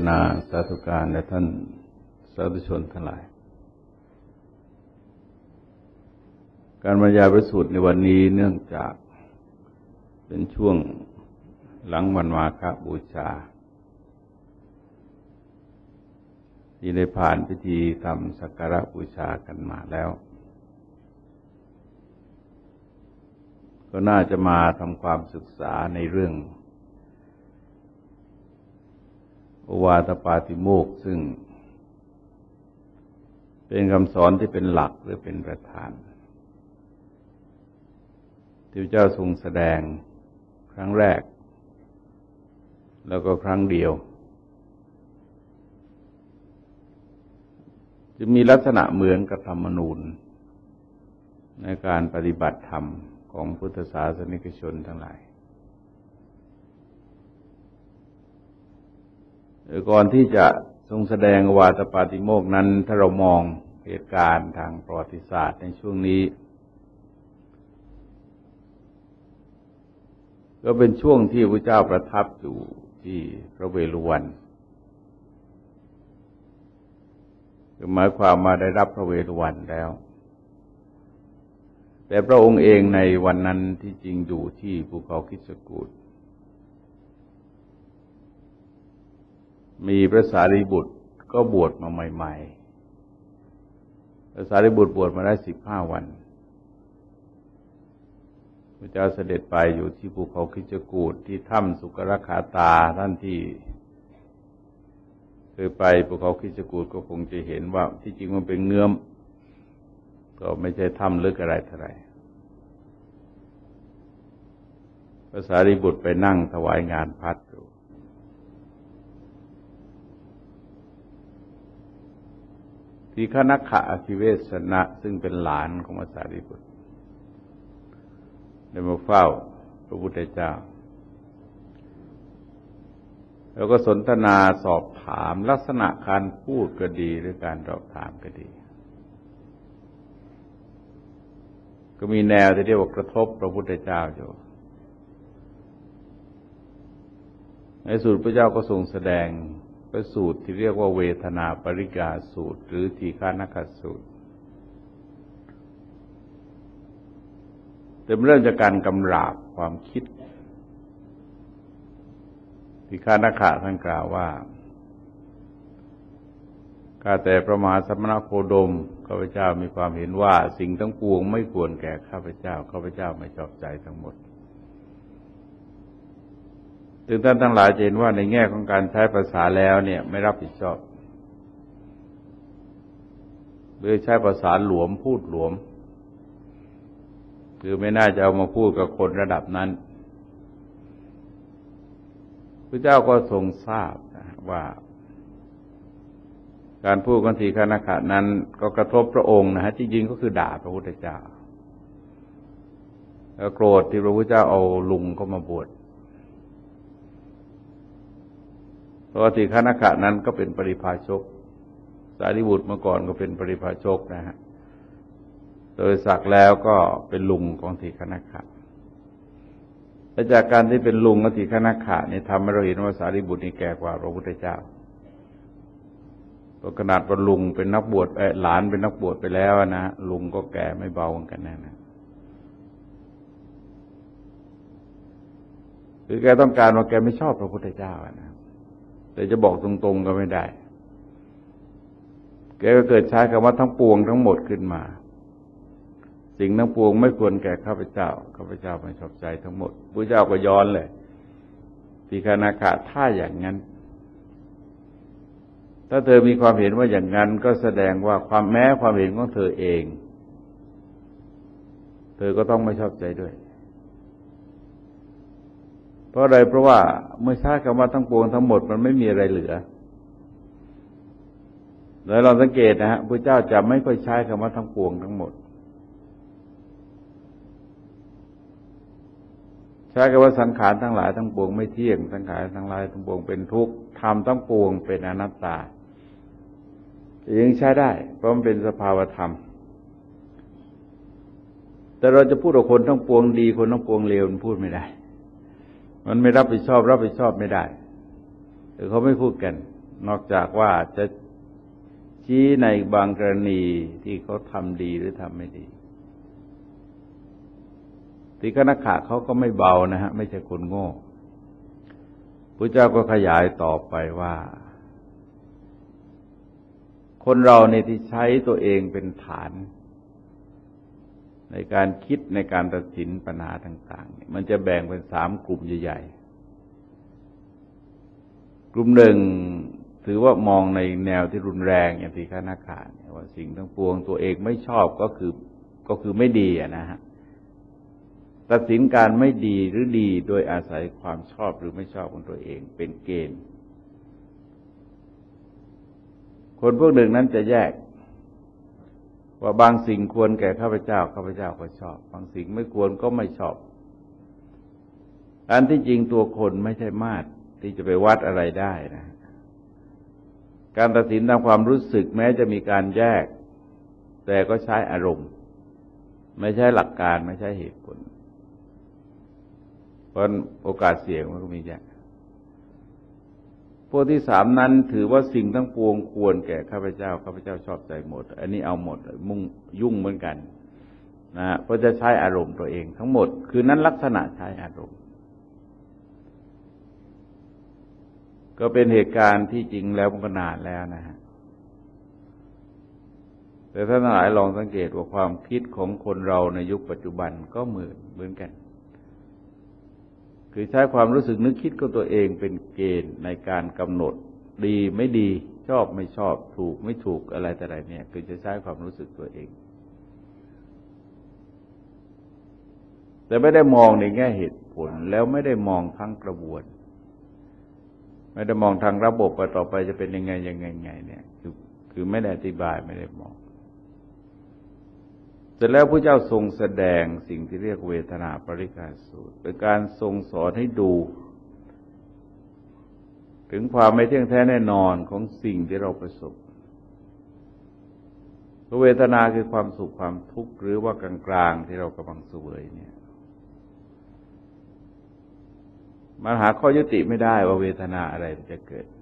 นาสาธุการและท่านสาธุชนทั้งหลายการบรรยายพระสูตรในวันนี้เนื่องจากเป็นช่วงหลังวันมาฆบูชาที่ได้ผ่านพิธีทำสักการะบูชากันมาแล้วก็น่าจะมาทำความศึกษาในเรื่องโอวาทปาติโมกข์ซึ่งเป็นคำสอนที่เป็นหลักหรือเป็นประธานที่พระเจ้าทรงแสดงครั้งแรกแล้วก็ครั้งเดียวจะมีลักษณะเหมือนกับธรรมนูญในการปฏิบัติธรรมของพุทธศาสนิกชนทั้งหลายก่อนที่จะทรงแสดงโอวาทปาติโมกข์นั้นถ้าเรามองเหตุการณ์ทางประวัติศาสตร์ในช่วงนี้ก็เป็นช่วงที่พระเจ้าประทับอยู่ที่พระเวฬุวันคือหมายความมาได้รับพระเวฬุวันแล้วแต่พระองค์เองในวันนั้นที่จริงอยู่ที่ภูเขาคิชกูฏมีพระสารีบุตรก็บวชมาใหม่ๆพระสารีบุตรบวชมาได้15 วันพระเจ้าเสด็จไปอยู่ที่ภูเขาคิชกูฏที่ถ้ำสุกรขาตาท่านที่เคยไปภูเขาคิชกูฏก็คงจะเห็นว่าที่จริงมันเป็นเงื้อมก็ไม่ใช่ถ้ำลึกอะไรเท่าไหร่พระสารีบุตรไปนั่งถวายงานพัดอยู่ทีฆนัคขะอคิเวสนะซึ่งเป็นหลานของพระสารีบุตรได้มาเฝ้าพระพุทธเจ้าแล้วก็สนทนาสอบถามลักษณะการพูดก็ดีหรือการสอบถามก็ดีก็มีแนวที่เรียกว่ากระทบพระพุทธเจ้าอยู่ในสูตรพระเจ้าก็ทรงแสดงพระสูตรที่เรียกว่าเวทนาปริกาสูตรหรือทีฆนัคขสูตรแต่เริ่มจากการกำราบความคิดทีฆนัคขะท่านกล่าวว่าข้าแต่พระมหาสมณโคดมข้าพเจ้ามีความเห็นว่าสิ่งทั้งปวงไม่ควรแก่ข้าพเจ้าข้าพเจ้าไม่ชอบใจทั้งหมดถึงท่านทั้งหลายจะเห็นว่าในแง่ของการใช้ภาษาแล้วเนี่ยไม่รับผิดชอบหรือใช้ภาษาหลวมพูดหลวมคือไม่น่าจะเอามาพูดกับคนระดับนั้นพระเจ้าก็ทรงทราบว่าการพูดกันทีฆนัคขะนั้นก็กระทบพระองค์นะฮะจริงๆก็คือด่าพระพุทธเจ้าแล้วโกรธที่พระพุทธเจ้าเอาลุงเข้ามาบวชเพราะว่าทีฆนัคขะนั้นก็เป็นปริพาชกสารีบุตรเมื่อก่อนก็เป็นปริพาชกนะฮะโดยศักดิ์แล้วก็เป็นลุงของทีฆนัคขะและจากการที่เป็นลุงของทีฆนัคขะนี่ทำให้เราเห็นว่าสารีบุตรนี่แก่กว่าพระพุทธเจ้าขนาดว่าลุงเป็นนักบวชหลานเป็นนักบวชไปแล้วนะลุงก็แก่ไม่เบาเหมือนกันนะคือแกต้องการว่าแกไม่ชอบพระพุทธเจ้านะแต่จะบอกตรงๆก็ไม่ได้แกก็เกิดใช้คำว่าทั้งปวงทั้งหมดขึ้นมาสิ่งทั้งปวงไม่ควรแก่ข้าพเจ้าข้าพเจ้าไม่ชอบใจทั้งหมดพระเจ้าก็ย้อนเลยทีฆนัคขะถ้าอย่างนั้นถ้าเธอมีความเห็นว่าอย่างนั้นก็แสดงว่าความแม้ความเห็นของเธอเองเธอก็ต้องไม่ชอบใจด้วยเพราะอะไรเพราะว่าเมื่อใช้คำว่าทั้งปวงทั้งหมดมันไม่มีอะไรเหลือแล้วเราสังเกตนะฮะพระเจ้าจะไม่ค่อยใช้คำว่าทั้งปวงทั้งหมดใช้คำว่าสังขารทั้งหลายทั้งปวงไม่เที่ยงสังขารทั้งหลายทั้งปวงเป็นทุกข์ธรรมทั้งปวงเป็นอนัตตายังใช้ได้เพราะมันเป็นสภาวธรรมแต่เราจะพูดว่าคนทั้งปวงดีคนทั้งปวงเลวมันพูดไม่ได้มันไม่รับผิดชอบไม่ได้แต่เขาไม่พูดกันนอกจากว่าจะชี้ในบางกรณีที่เขาทำดีหรือทำไม่ดีติฆนักขะเขาก็ไม่เบานะฮะไม่ใช่คนโง่พระเจ้าก็ขยายต่อไปว่าคนเราในที่ใช้ตัวเองเป็นฐานในการคิดในการตัดสินปัญหาต่างๆมันจะแบ่งเป็น3 กลุ่มใหญ่ๆกลุ่มหนึ่งถือว่ามองในแนวที่รุนแรงอย่างที่ข้านักข่าวว่าสิ่งทั้งปวงตัวเองไม่ชอบก็คือไม่ดีนะฮะตัดสินการไม่ดีหรือดีโดยอาศัยความชอบหรือไม่ชอบของตัวเองเป็นเกณฑ์คนพวกหนึ่งนั้นจะแยกว่าบางสิ่งควรแก่ข้าพเจ้าข้าพเจ้าก็ชอบบางสิ่งไม่ควรก็ไม่ชอบอันที่จริงตัวคนไม่ใช่มาตรที่จะไปวัดอะไรได้นะการตัดสินตามความรู้สึกแม้จะมีการแยกแต่ก็ใช้อารมณ์ไม่ใช่หลักการไม่ใช่เหตุผลเพราะโอกาสเสี่ยงมันก็มีแยกพวกที่3นั้นถือว่าสิ่งทั้งปวงควรแก่ข้าพเจ้าข้าพเจ้าชอบใจหมดอันนี้เอาหมดมุ่งยุ่งเหมือนกันนะเพราะจะใช้อารมณ์ตัวเองทั้งหมดคือนั้นลักษณะใช้อารมณ์ก็เป็นเหตุการณ์ที่จริงแล้วมันก็นานแล้วนะฮะแต่ท่านทั้งหลายลองสังเกตว่าความคิดของคนเราในยุคปัจจุบันก็เหมือนกันคือใช้ความรู้สึกนึกคิดของตัวเองเป็นเกณฑ์ในการกำหนดดีไม่ดีชอบไม่ชอบถูกไม่ถูกอะไรแต่ไรเนี่ยคือจะใช้ความรู้สึกตัวเองแต่ไม่ได้มองในแง่เหตุผลแล้วไม่ได้มองทั้งกระบวนไม่ได้มองทางระบบว่าต่อไปจะเป็นยังไงเนี่ยคือไม่ได้อธิบายไม่ได้มองเสร็จแล้วพระเจ้าทรงแสดงสิ่งที่เรียกเวทนาปริฆาสูตรเป็นการทรงสอนให้ดูถึงความไม่เที่ยงแท้แน่นอนของสิ่งที่เราประสบเวทนาคือความสุขความทุกข์หรือว่ากลางๆที่เรากำลังเสวยเนี่ยมันหาข้อยุติไม่ได้ว่าเวทนาอะไรจะเกิด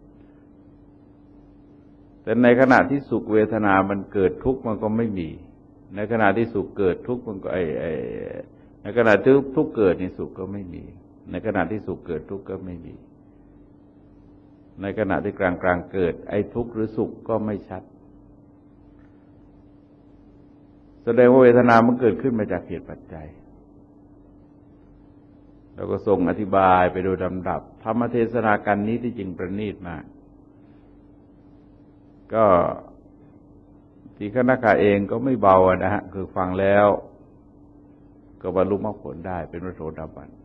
แต่ในขณะที่สุขเวทนามันเกิดทุกข์มันก็ไม่มีในขณะที่สุขเกิดทุกข์มันก็ในขณะที่ทุกข์เกิดนี่สุขก็ไม่มีในขณะที่สุขเกิดทุกข์ก็ไม่มีในขณะที่กลางๆเกิดไอ้ทุกข์หรือสุขก็ไม่ชัดแสดงว่าเวทนามันเกิดขึ้นมาจากเหตุปัจจัยแล้วก็ทรงอธิบายไปโดยลำดับธรรมเทศนากันนี้ที่จริงประณีตมากก็ที่คณะกะเองก็ไม่เบานะฮะคือฟังแล้วก็บรรลุมรรคผลได้เป็นพระโสดาบัน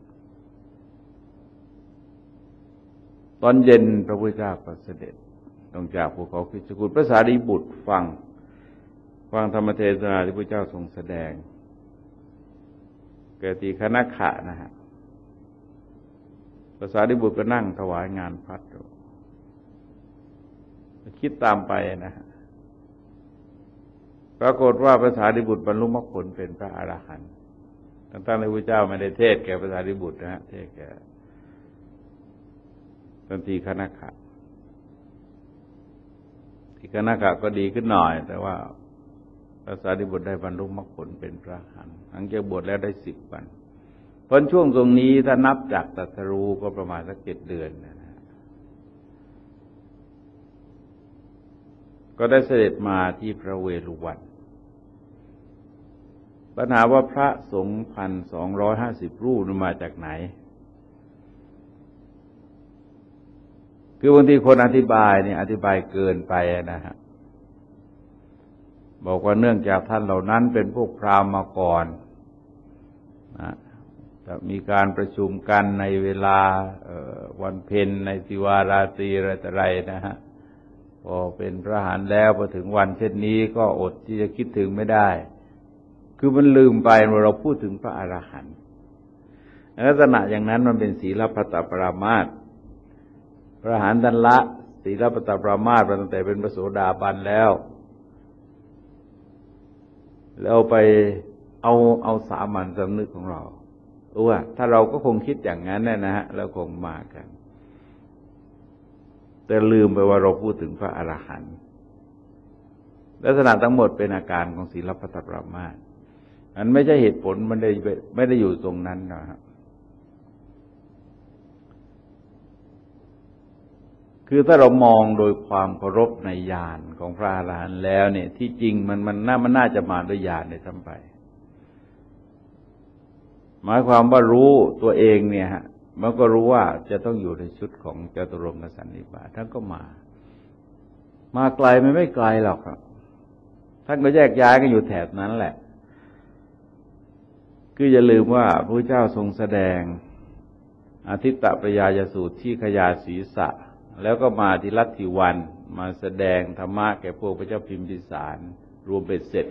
ตอนเย็นพระพุทธเจ้าก็เสด็จลงจากภูเขาคิชกูฏพระสารีบุตรฟังธรรมเทศนาที่พระเจ้าทรงแสดงแก่ที่คณะขะนะฮะพระสารีบุตรก็นั่งถวายงานพัดคิดตามไปนะฮะปรากฏว่าพระสารีบุตรบรรลุมรรคผลเป็นพระอรหันต์ทั้งที่พระเจ้าไม่ได้เทศแก่พระสารีบุตรนะฮะเทศแก่ทันทีคณะขะที่คณะขะก็ดีขึ้นหน่อยแต่ว่าพระสารีบุตรได้บรรลุมรรคผลเป็นพระอรหันต์หลังจากบวชแล้วได้10 วันเพราะช่วงตรงนี้ถ้านับจากตรัสรู้ก็ประมาณสัก7 เดือนนะฮะก็ได้เสด็จมาที่พระเวฬุวันปัญหาว่าพระสงฆ์1,250 รูปมาจากไหนคือบางทีคนอธิบายเนี่ยอธิบายเกินไปนะฮะบอกว่าเนื่องจากท่านเหล่านั้นเป็นพวกพราหมณ์มาก่อนนะมีการประชุมกันในเวลาวันเพ็ญในสิวาราตรีอะไรต่ออะไรนะฮะพอเป็นพระอรหันต์แล้วพอถึงวันเช่นนี้ก็อดที่จะคิดถึงไม่ได้คือมันลืมไปว่าเราพูดถึงพระอรหันต์ลักษณะอย่างนั้นมันเป็นศีลพัตตปรามาสพระอรหันต์ท่านละศีลพัตตปรามาสตั้งแต่เป็นพระโสดาบันแล้วไปเอาสามัญสำนึกของเราว่าถ้าเราก็คงคิดอย่างนั้นนะฮะแล้วคงมากันแต่ลืมไปว่าเราพูดถึงพระอรหันต์ลักษณะทั้งหมดเป็นอาการของศีลพัตตปรามาสอันไม่ใช่เหตุผลมันไม่ได้อยู่ตรงนั้นนะครับคือถ้าเรามองโดยความเคารพในญาณของพระอรหันต์แล้วเนี่ยที่จริงมันน่าจะมาด้วยญาณในทั้งไปหมายความว่ารู้ตัวเองเนี่ยฮะมันก็รู้ว่าจะต้องอยู่ในชุดของจตุรงคสันนิบาตท่านก็มาไกลไม่ไกลหรอกครับท่านก็แยกย้ายกันอยู่แถบนั้นแหละคืออย่าลืมว่าพระเจ้าทรงแสดงอาทิตตปริยายสูตรที่ขยายศีรษะแล้วก็มาที่ลัทธิวันมาแสดงธรรมะแก่พวกพระเจ้าพิมพิสารรวมเป็นเสร็จ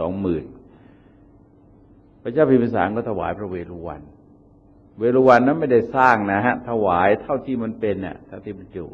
120,000พระเจ้าพิมพิสารก็ถวายพระเวฬุวันเวฬุวันนั้นไม่ได้สร้างนะฮะถวายเท่าที่มันเป็นเนี่ยเท่าที่มันอยู่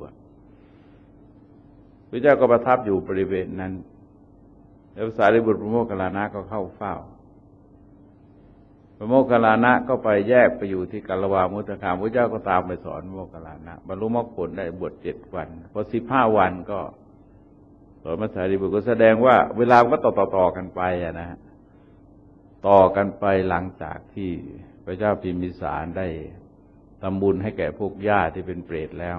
พระเจ้าก็ประทับอยู่บริเวณนั้นแล้วสารีบุตรพระโมคคัลลานะก็เข้าเฝ้าพระโมคคัลลานะก็ไปแยกไปอยู่ที่กัลวามุตตคามพระเจ้าก็ตามไปสอนพระโมคคัลลานะบรรลุมรรคผลได้บวช7 วันพอ15 วันก็สอนพระสารีบุตรก็แสดงว่าเวลาก็ต่อกันไปนะฮะต่อกันไปหลังจากที่พระเจ้าพิมพิสารได้ทำบุญให้แก่พวกญาติที่เป็นเปรตแล้ว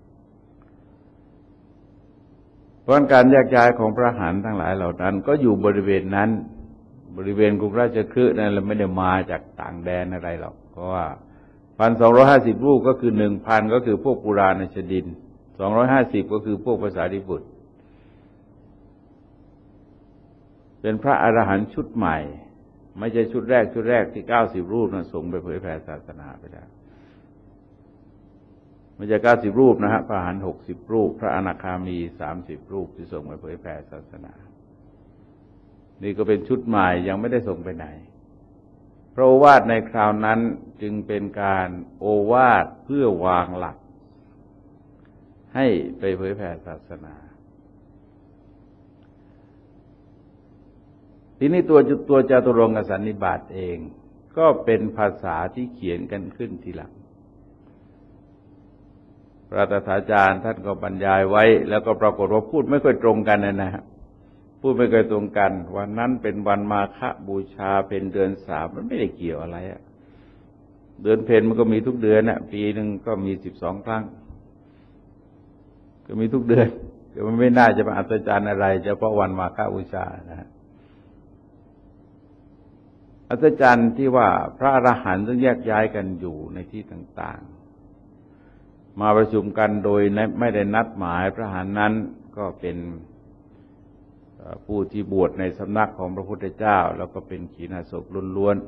เพราะการแยกย้ายของพระอรหันต์ทั้งหลายเหล่านั้นก็อยู่บริเวณนั้นบริเวณกรุงราชคฤห์นั่นเราไม่ได้มาจากต่างแดนอะไรหรอกเพราะว่า 1,250 รูปก็คือ 1,000 ก็คือพวกปุราณชดิน250ก็คือพวกภาษาดิบุตรเป็นพระอรหันต์ชุดใหม่ไม่ใช่ชุดแรกที่90 รูปนั้นส่งไปเผยแผ่ศาสนาไปแล้วไม่ใช่90 รูปนะฮะพระอรหันต์60 รูปพระอนาคามี30 รูปที่ส่งไปเผยแผ่ศาสนานี่ก็เป็นชุดใหม่ยังไม่ได้ส่งไปไหนพระโอวาทในคราวนั้นจึงเป็นการโอวาทเพื่อวางหลักให้ไปเผยแผ่ศาสนาทีนี้ตัวจตุรงคสันนิบาตเองก็เป็นภาษาที่เขียนกันขึ้นทีหลังพระตถาจารย์ท่านก็บรรยายไว้แล้วก็ปรากฏว่าพูดไม่ค่อยตรงกันนะฮะพูดไม่เคยตรงกันวันนั้นเป็นวันมาฆบูชาเป็นเดือน3มันไม่ได้เกี่ยวอะไรอะเดือนเพ็ญมันก็มีทุกเดือนน่ะปีนึงก็มี12 ครั้งก็มีทุกเดือนก็มันไม่น่าจะมาอัศจรรย์อะไรเฉพาะวันมาฆบูชานะฮะอัศจรรย์ที่ว่าพระอรหันต์ต้องแยกย้ายกันอยู่ในที่ต่างๆมาประชุมกันโดยไม่ได้นัดหมายพระอรหันต์นั้นก็เป็นผู้ที่บวชในสำนักของพระพุทธเจ้าแล้วก็เป็นขีณาสพล้วน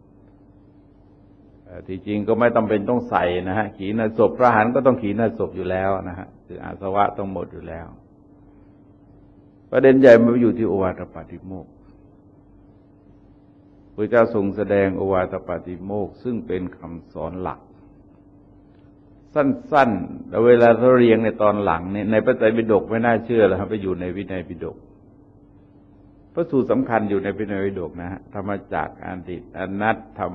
ๆที่จริงก็ไม่จำเป็นต้องใส่นะฮะขีณาสพพระอรหันต์ก็ต้องขีณาสพอยู่แล้วนะฮะคืออาสวะต้องหมดอยู่แล้วประเด็นใหญ่มันอยู่ที่โอวาทปาติโมกข์พระเจ้าทรงแสดงโอวาทปาติโมกข์ซึ่งเป็นคำสอนหลักสั้นๆแล้วเวลาเราเรียงในตอนหลังเนี่ยในพระไตรปิฎกไม่น่าเชื่อเลยครับไปอยู่ในวินัยปิฎกพระสูตรสำคัญอยู่ในวินัยปิฎกนะฮะธรรมจักรอาทิตอนัตธรรม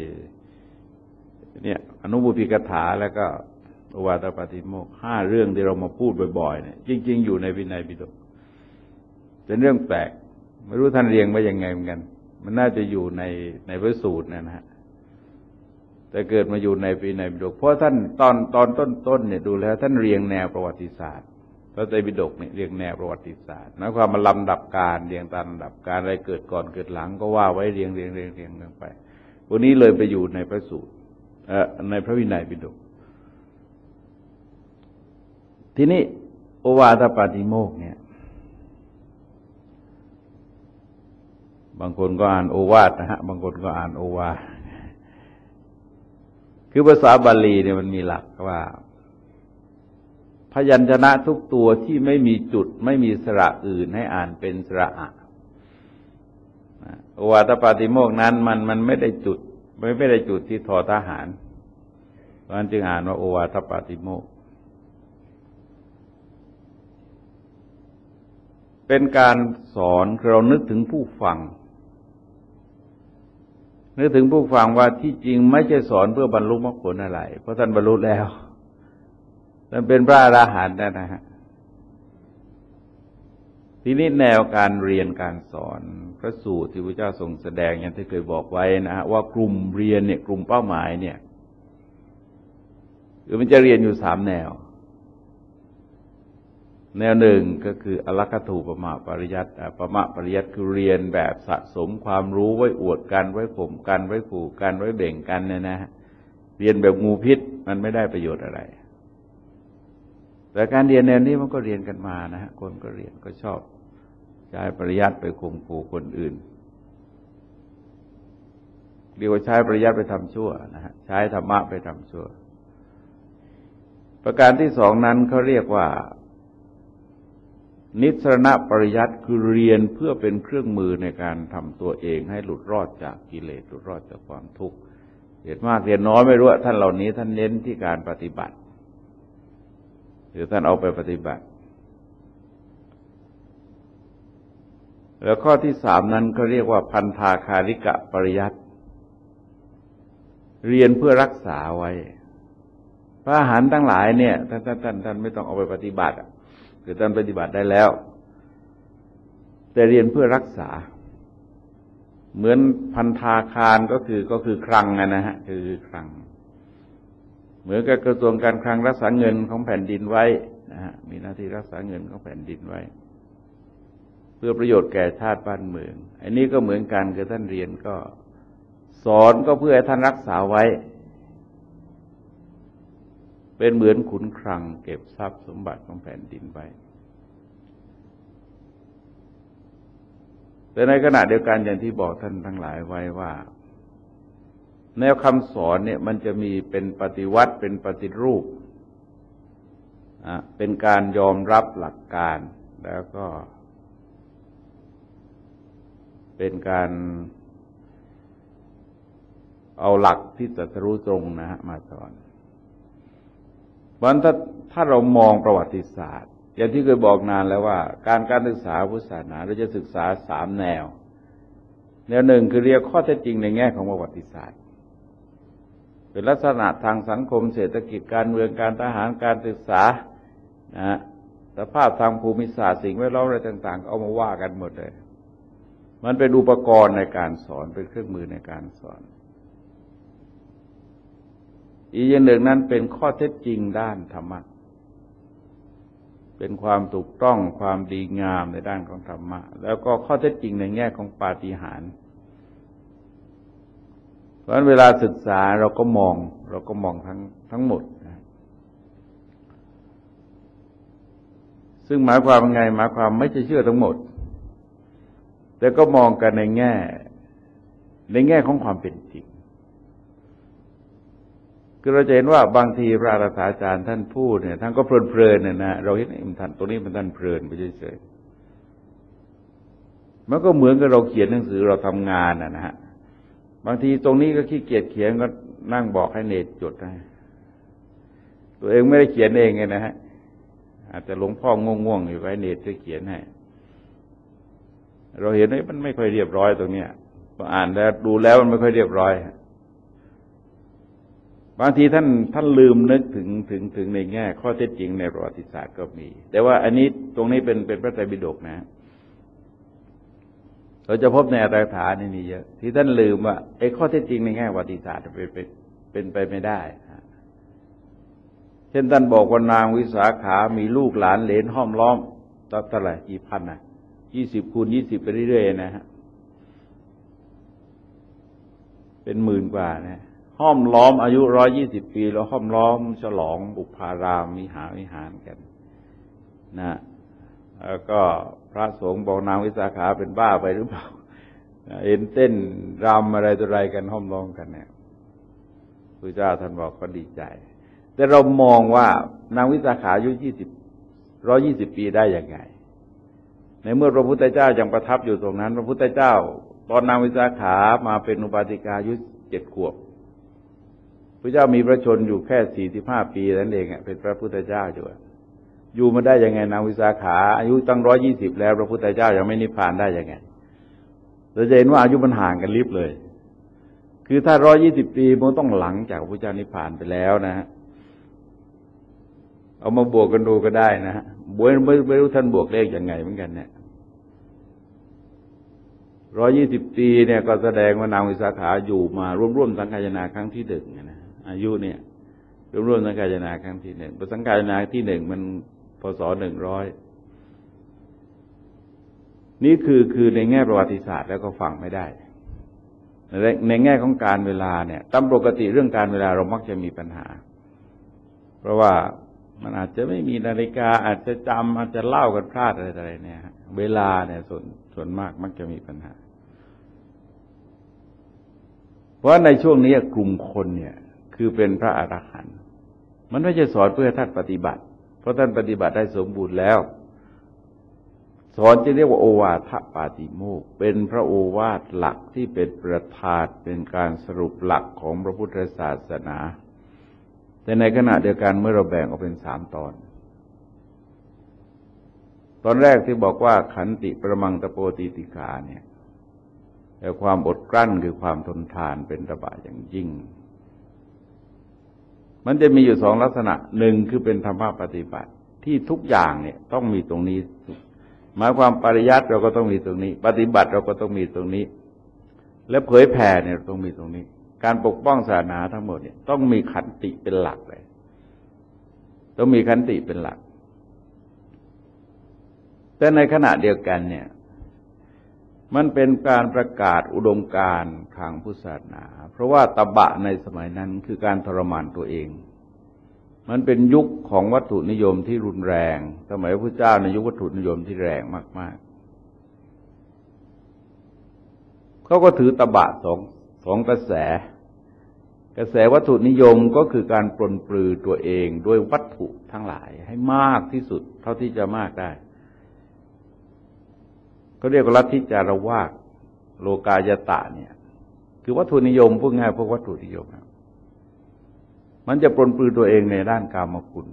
เนี่ยอนุบุพิกถาแล้วก็โอวาทปาติโมกข์5 เรื่องที่เรามาพูดบ่อยๆเนี่ยจริงๆอยู่ในวินัยปิฎกเป็นเรื่องแปลกไม่รู้ท่านเรียงไว้ยังไงเหมือนกันมันน่าจะอยู่ในพระสูตรนะฮะแต่เกิดมาอยู่ในวินัยปิฎกเพราะท่านตอนต้นเนี่ยดูแล้วท่านเรียงแนวประวัติศาสตร์พระไตรปิฎกเนี่ยเรียงแนวประวัติศาสตร์หมายความมาลำดับการเรียงตามลำดับการอะไรเกิดก่อนเกิดหลังก็ว่าไว้เรียงกันไปพวกนี้เลยไปอยู่ในพระสูตรในพระวินัยปิฎกทีนี้โอวาทปาติโมกข์เนี่ยบางคนก็อ่านโอวาทนะฮะบางคนก็อ่านโอวาคือภาษาบาลีเนี่ยมันมีหลักว่าพยัญชนะทุกตัวที่ไม่มีจุดไม่มีสระอื่นให้อ่านเป็นสระอะโอวาทปาติโมกข์นั้นมันไม่ได้จุดไม่ได้จุดที่ทอทหารเพราะฉะนั้นจึงอ่านว่าโอวาทปาติโมกข์เป็นการสอนเรานึกถึงผู้ฟังนึกถึงผู้ฟังว่าที่จริงไม่ใช่สอนเพื่อบรรลุมรรคผลอะไรเพราะท่านบรรลุแล้วท่านเป็นพระอรหันต์นะฮะทีนี้แนวการเรียนการสอนพระสูตรที่พระเจ้าทรงแสดงอย่างที่เคยบอกไว้นะฮะว่ากลุ่มเรียนเนี่ยกลุ่มเป้าหมายเนี่ยคือมันจะเรียนอยู่สามแนวแนวหนึ่งก็คืออลัคถูปมะปริยัติปมะปริยัติคือเรียนแบบสะสมความรู้ไว้อวดกันไว้ข่มกันไว้ขู่กันไว้เบ่งกันเนี่ยนะฮะเรียนแบบงูพิษมันไม่ได้ประโยชน์อะไรแต่การเรียนแนวนี้มันก็เรียนกันมานะฮะคนก็เรียนก็ชอบใช้ปริยัติไปข่มขู่คนอื่นเรียกว่าใช้ปริยัติไปทำชั่วนะฮะใช้ธรรมะไปทำชั่วประการที่สองนั้นเขาเรียกว่านิสรณปริยัติคือเรียนเพื่อเป็นเครื่องมือในการทำตัวเองให้หลุดรอดจากกิเลสหลุดรอดจากความทุกข์เรียนมากเรียนน้อยไม่รู้ท่านเหล่านี้ท่านเน้นที่การปฏิบัติหรือท่านเอาไปปฏิบัติแล้วข้อที่สามนั้นก็เรียกว่าพันธาคาริกะปริยัติเรียนเพื่อรักษาไว้พระอรหันต์ทั้งหลายเนี่ยท่านไม่ต้องเอาไปปฏิบัติคือท่านปฏิบัติได้แล้วแต่เรียนเพื่อรักษาเหมือนพันธาคารก็คือคลังนะฮะคือคลังเหมือนกับกระทรวงการคลังรักษาเงินของแผ่นดินไว้นะฮะมีหน้าที่รักษาเงินของแผ่นดินไว้เพื่อประโยชน์แก่ชาติบ้านเมืองอันนี้ก็เหมือนกันคือท่านเรียนก็สอนก็เพื่อให้ท่านรักษาไว้เป็นเหมือนขุนคลังเก็บทรัพย์สมบัติของแผ่นดินไว้แต่ในขณะเดียวกันอย่างที่บอกท่านทั้งหลายไว้ว่าแนวคำสอนเนี่ยมันจะมีเป็นปฏิวัติเป็นปฏิรูปเป็นการยอมรับหลักการแล้วก็เป็นการเอาหลักที่ตรัสรู้ตรงนะฮะมาสอนวันถ้าเรามองประวัติศาสตร์อย่างที่เคยบอกนานแล้วว่าการศึกษาพุทธศาสนาเราจะศึกษาสามแนวหนึ่งคือเรียกข้อเท็จจริงในแง่ของประวัติศาสตร์เป็นลักษณะทางสังคมเศรษฐกิจการเมืองการทหารการศึกษานะสภาพทางภูมิศาสตร์สิ่งแวดล้อมอะไรต่างๆเอามาว่ากันหมดเลยมันเป็นอุปกรณ์ในการสอนเป็นเครื่องมือในการสอนอีกอย่างหนึ่งนั้นเป็นข้อเท็จจริงด้านธรรมะเป็นความถูกต้องความดีงามในด้านของธรรมะแล้วก็ข้อเท็จจริงในแง่ของปาฏิหาริย์เพราะฉะนั้นเวลาศึกษาเราก็มองทั้งหมดนะซึ่งหมายความว่าไงหมายความไม่ใช่เชื่อทั้งหมดแต่ก็มองกันในแง่ของความเป็นจริงคือเราจะเห็นว่าบางทีพระราชาจารย์ท่านพูดเนี่ยท่านก็เพลินๆเนี่ยนะเราเห็นมันท่านตรงนี้มันท่านเพลินไปเฉยๆมันก็เหมือนกับเราเขียนหนังสือเราทำงานนะฮะบางทีตรงนี้ก็ขี้เกียจเขียนก็นั่งบอกให้เนตจดให้ตัวเองไม่ได้เขียนเองไงนะฮะอาจจะหลวงพ่อง่วงๆอยู่ไว้เนตจะเขียนให้เราเห็นว่ามันไม่ค่อยเรียบร้อยตรงเนี้ยพออ่านแล้วดูแล้วมันไม่ค่อยเรียบร้อยบางทีท่านลืมนึกถึงในแง่ข้อเท็จจริงในประวัติศาสตร์ก็มีแต่ว่าอันนี้ตรงนี้เป็นพระไตรปิฎกนะเราจะพบในอัตถกถานี่มีเยอะที่ท่านลืมว่าไอ้ข้อเท็จจริงในแง่ประวัติศาสตร์เป็นไปไม่ได้เช่นท่านบอกว่านางวิสาขามีลูกหลานเหลนห้อมล้อมเท่าไหร่กี่พัน20 คูณ 20ไปเรื่อยๆนะฮะเป็นหมื่นกว่านะห้อมล้อมอายุ120 ปีแล้วห้อมล้อมฉลองบุพารามวิหารกันนะแล้วก็พระสงฆ์บอกนางวิสาขาเป็นบ้าไปหรือเปล่าเห็นเต้นรำอะไรต่ออะไรกันห้อมล้อมกันเนี่ยพระเจ้าท่านบอกก็ดีใจแต่เรามองว่านางวิสาขาอายุ120 ปีได้ยังไงในเมื่อพระพุทธเจ้ายังประทับอยู่ตรงนั้นพระพุทธเจ้าตอนนางวิสาขามาเป็นอุบาสิกาอายุ7 ขวบพระเจ้ามีพระชนอยู่แค่45 ปีนั่นเองเป็นพระพุทธเจ้าอยู่มาได้ยังไงนางวิสาขาอายุตั้ง120แล้วพระพุทธเจ้ายังไม่นิพพานได้ยังไงเราจะเห็นว่าอายุมันห่างกันลิบเลยคือถ้า120 ปีมันต้องหลังจากพระพุทธเจ้านิพพานไปแล้วนะฮะเอามาบวกกันดูก็ได้นะฮะไม่รู้ท่านบวกเลขยังไงเหมือนกันเนี่ย120 ปีเนี่ยก็แสดงว่านางวิสาขาอยู่มาร่วมสังฆายนาครั้งที่หนึ่งนะอายุเนี่ยร่วมสังฆายนาครั้งที่หนึ่งสังฆายนาที่หนึ่งมันพ.ศ. 100นี่คือในแง่ประวัติศาสตร์แล้วก็ฟังไม่ได้ในแง่ของการเวลาเนี่ยตามปกติเรื่องการเวลาเรามักจะมีปัญหาเพราะว่ามันอาจจะไม่มีนาฬิกาอาจจะจำอาจจะเล่ากันพลาดอะไรเนี่ยเวลาเนี่ยส่วนมากมักจะมีปัญหาเพราะในช่วงนี้กลุ่มคนเนี่ยคือเป็นพระอรหันต์มันไม่ใช่สอนเพื่อท่านปฏิบัติเพราะท่านปฏิบัติได้สมบูรณ์แล้วสอนจะเรียกว่าโอวาทปาติโมกข์เป็นพระโอวาทหลักที่เป็นประธานเป็นการสรุปหลักของพระพุทธศาสนาแต่ในขณะเดียวกันเมื่อเราแบ่งออกเป็น3 ตอนแรกที่บอกว่าขันติประมังตโปตีติกาเนี่ยแต่ความอดกลั้นคือความทนทานเป็นตบะอย่างยิ่งมันจะมีอยู่2 ลักษณะหนึ่งคือเป็นธรรมะปฏิบัติที่ทุกอย่างเนี่ยต้องมีตรงนี้หมายความปริยัติเราก็ต้องมีตรงนี้ปฏิบัติเราก็ต้องมีตรงนี้และเผยแผ่เนี่ยต้องมีตรงนี้การปกป้องศาสนาทั้งหมดเนี่ยต้องมีขันติเป็นหลักเลยต้องมีขันติเป็นหลักแต่ในขณะเดียวกันเนี่ยมันเป็นการประกาศอุดมการณ์ทางพุทธศาสนาเพราะว่าตบะในสมัยนั้นคือการทรมานตัวเองมันเป็นยุคของวัตถุนิยมที่รุนแรงสมัยพระพุทธเจ้าในยุควัตถุนิยมที่แรงมากๆเขาก็ถือตบะสองกระแสวัตถุนิยมก็คือการปรนปลือตัวเองด้วยวัตถุทั้งหลายให้มากที่สุดเท่าที่จะมากได้เขาเรียกว่าลัทธิจารวาสโลกายตะเนี่ยคือวัตถุนิยมพูดง่ายพวกวัตถุนิยมมันจะปรนปลือตัวเองในด้านกามคุณ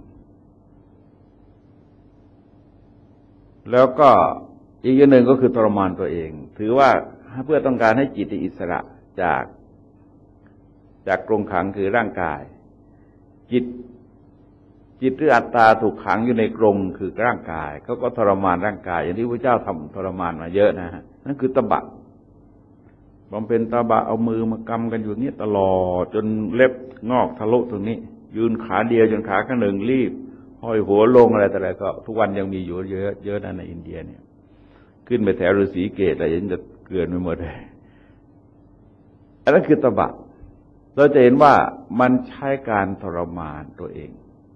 แล้วก็อีกอย่างหนึ่งก็คือทรมานตัวเองถือว่าเพื่อต้องการให้จิตอิสระจากกรงขังคือร่างกายจิตหรืออัตตาถูกขังอยู่ในกรงคือร่างกายเขาก็ทรมานร่างกายอย่างที่พระเจ้าทำทรมานมาเยอะนะฮะนั่นคือตบะบำเพ็ญตบะเอามือมากำกันอยู่นี้ตลอดจนเล็บงอกทะลุตรงนี้ยืนขาเดียวจนขาข้างหนึ่งรีบห้อยหัวลงอะไรแต่อะไรก็ทุกวันยังมีอยู่เยอะนะในอินเดียเนี่ยขึ้นไปแถวฤาษีเกตอะไรยังจะเกลื่อนไปหมดเลยอันนั้นคือตบะเราจะเห็นว่ามันใช้การทรมานตัวเอง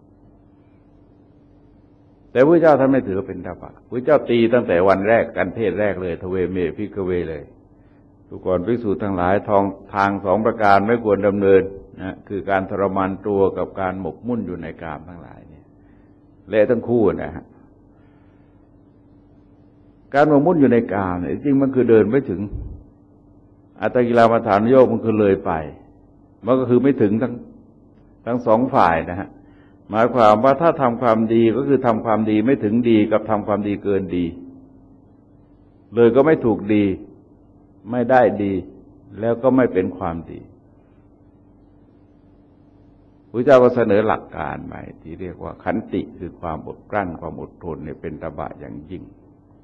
แต่พระเจ้าท่านไม่ถือเป็นตบะพระเจ้าตีตั้งแต่วันแรกการเทศแรกเลยทเวเมพิกเวเลยทุกคนภิกษุทั้งหลายทาง2 ประการไม่ควรดำเนินนะคือการทรมานตัวกับการหมกมุ่นอยู่ในกามทั้งหลายเนี่ยเละทั้งคู่นะฮะการหมกมุ่นอยู่ในกามเนี่ยจริงมันคือเดินไม่ถึงอัตตกิลมัฏฐานโยคมันคือเลยไปมันก็คือไม่ถึงทั้ง2 ฝ่ายนะฮะหมายความว่าถ้าทำความดีก็คือทำความดีไม่ถึงดีกับทำความดีเกินดีเลยก็ไม่ถูกดีไม่ได้ดีแล้วก็ไม่เป็นความดีพระเจ้าก็เสนอหลักการใหม่ที่เรียกว่าขันติคือความอดกลั้นความอดทนเนี่ยเป็นตบะอย่างยิ่ง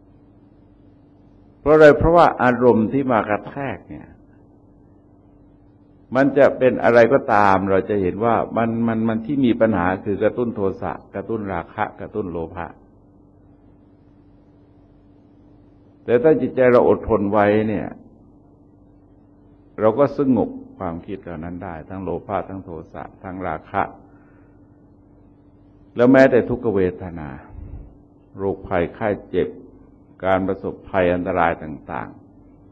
เพราะอะไรเพราะว่าอารมณ์ที่มากระแทกเนี่ยมันจะเป็นอะไรก็ตามเราจะเห็นว่ามันที่มีปัญหาคือกระตุ้นโทสะกระตุ้นราคะกระตุ้นโลภะแต่ถ้าจิตใจเราอดทนไว้เนี่ยเราก็สงบความคิดเหล่านั้นได้ทั้งโลภะทั้งโทสะทั้งราคะแล้วแม้แต่ทุกขเวทนาโรคภัยไข้เจ็บการประสบภัยอันตรายต่าง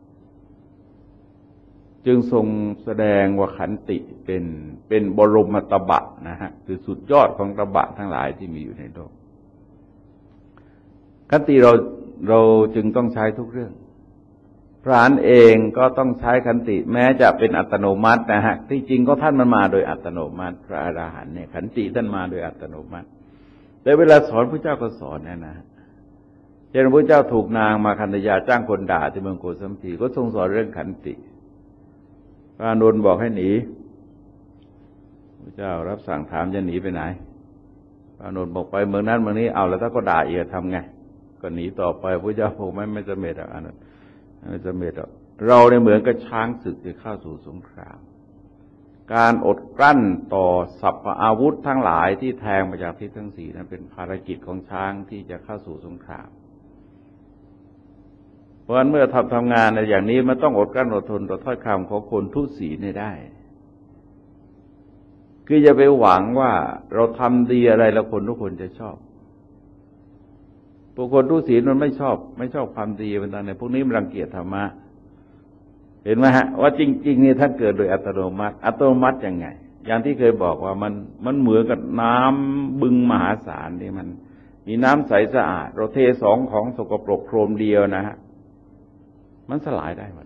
ๆจึงทรงแสดงว่าขันติเป็นบรมตบะนะฮะคือสุดยอดของตบะทั้งหลายที่มีอยู่ในโลกขันติเราจึงต้องใช้ทุกเรื่องพระอรหันต์เองก็ต้องใช้ขันติแม้จะเป็นอัตโนมัตินะฮะที่จริงก็ท่านมันมาโดยอัตโนมัติพระอรหันต์เนี่ยขันติท่านมาโดยอัตโนมัติแต่เวลาสอนพระเจ้าก็สอนนะเช่นพระเจ้าถูกนางมาคันธยาจ้างคนด่าที่เมืองโกสัมพีก็ทรงสอนเรื่องขันติพระอานนท์บอกให้หนีพระเจ้ารับสั่งถามจะหนีไปไหนพระอานนท์บอกไปเมืองนั้นเมืองนี้เอาแล้วถ้าก็ด่าอีกทำไงก็หนีต่อไปพระเจ้าบอกไม่สำเร็จอานนท์ไม่สำเร็จเราในเหมือนกับช้างศึกจะเข้าสู่สงครามการอดกลั้นต่อสัพพอาวุธทั้งหลายที่แทงมาจากทิศทั้งสี่นั้นเป็นภารกิจของช้างที่จะเข้าสู่สงครามเพราะฉะนั้นเมื่อทำงานในอย่างนี้มันต้องอดกลั้นอดทนต่อถ้อยคำของคนทุศีลได้คืออย่าไปหวังว่าเราทำดีอะไรแล้วคนทุกคนจะชอบพวกคนทุศีลมันไม่ชอบความดีเป็นต้นในพวกนี้มันรังเกียจธรรมะเห็นไหมฮะว่าจริงๆนี่ท่านเกิดโดยอัตโนมัติยังไงอย่างที่เคยบอกว่ามันเหมือนกับน้ำบึงมหาศาลนี่มันมีน้ำใสสะอาดเราเทสองของสกปรกโครมเดียวนะฮะมันสลายได้หมด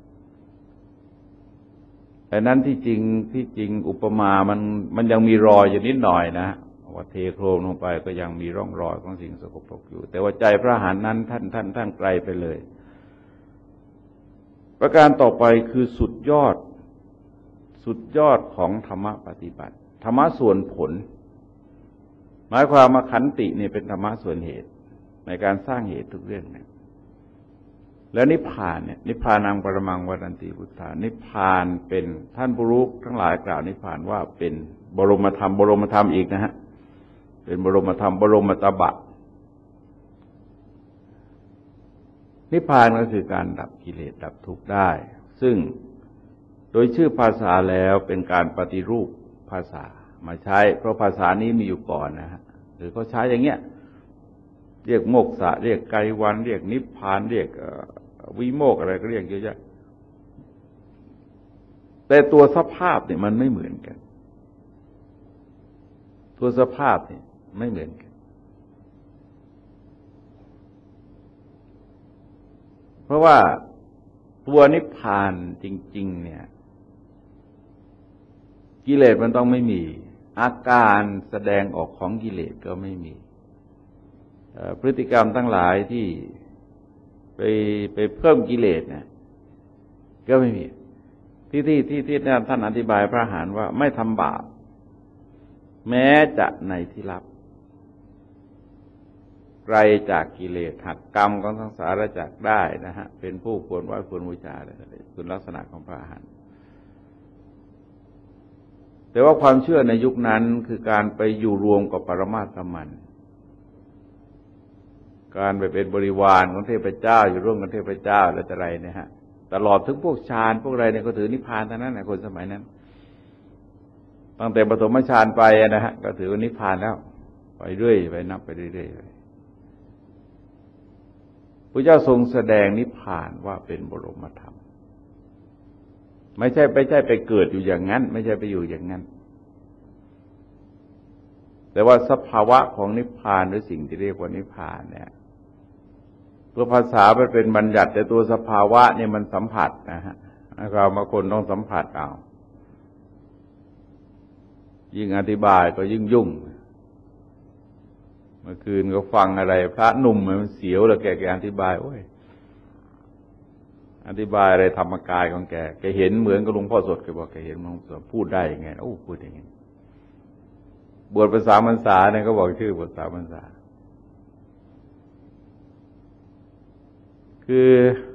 แต่นั้นที่จริงอุปมามันยังมีรอยอยู่นิดหน่อยนะว่าเทโครมลงไปก็ยังมีร่องรอยของสิ่งสกปรกอยู่แต่ว่าใจพระอรหันต์นั้นท่านไกลไปเลยประการต่อไปคือสุดยอดของธรรมะปฏิบัติธรรมะส่วนผลหมายความว่าขันตินี่เป็นธรรมะส่วนเหตุในการสร้างเหตุทุกเรื่องเนี่ยแล้วนิพพานเนี่ยนิพพานังปรมังวรันติพุทธานิพพานเป็นท่านผู้รู้ทั้งหลายกล่าวนิพพานว่าเป็นบรมธรรมอีกนะฮะเป็นบรมธรรมบรมตบะนิพพานก็คือการดับกิเลสดับทุกข์ได้ซึ่งโดยชื่อภาษาแล้วเป็นการปฏิรูปภาษามาใช้เพราะภาษานี้มีอยู่ก่อนนะฮะหรือเขาใช้อย่างเงี้ยเรียกโมกษะเรียกไกรวันเรียกนิพพานเรียกวิโมกข์อะไรก็เรียกเยอะแยะแต่ตัวสภาพเนี่ยมันไม่เหมือนกันตัวสภาพเนี่ยไม่เหมือนกันเพราะว่าตัวนิพพานจริงๆเนี่ยกิเลสมันต้องไม่มีอาการแสดงออกของกิเลสก็ไม่มีพฤติกรรมทั้งหลายที่ไปเพิ่มกิเลสเนี่ยก็ไม่มีที่ท่านอธิบายพระอรหันต์ว่าไม่ทำบาปแม้จะในที่ลับไกลจากกิเลสหักกรรมของสังสารวัฏได้นะฮะเป็นผู้ควรไหว้ควรบูชาอะไรคุณลักษณะของพระอรหันต์แต่ว่าความเชื่อในยุคนั้นคือการไปอยู่รวมกับปรมาตมันการไปเป็นบริวารของเทพเจ้าอยู่ร่วมกับเทพเจ้าอะไรเนี่ยฮะตลอดถึงพวกฌานพวกอะไรเนี่ยก็ถือนิพพานทั้งนั้นนะคนสมัยนั้นตั้งแต่ปฐมฌานไปนะฮะก็ถือว่านิพพานแล้วไปเรื่อยไปนับไปเรื่อยๆพระเจ้าทรงแสดงนิพพานว่าเป็นบรมธรรมไม่ใช่ไปเกิดอยู่อย่างนั้นไม่ใช่ไปอยู่อย่างนั้นแต่ว่าสภาวะของนิพพานหรือสิ่งที่เรียกว่านิพพานเนี่ยตัวภาษามันเป็นบัญญัติแต่ตัวสภาวะเนี่ยมันสัมผัสนะฮะเราบางคนต้องสัมผัสเอายิ่งอธิบายก็ยิ่งยุ่งเมื่อคืนก็ฟังอะไรพระหนุ่มมันเสียวแล้วแกอธิบายโอ้ยอธิบายอะไรธรรมกายของแกเห็นเหมือนกับหลวงพ่อสดแกบอกแกเห็นหลวงพ่อสดพูดได้ยังไงโอ้พูดอย่างไงบวชภาษาพรรษาเนี่ยก็บอกชื่อบวชภาษาพรรษาคือ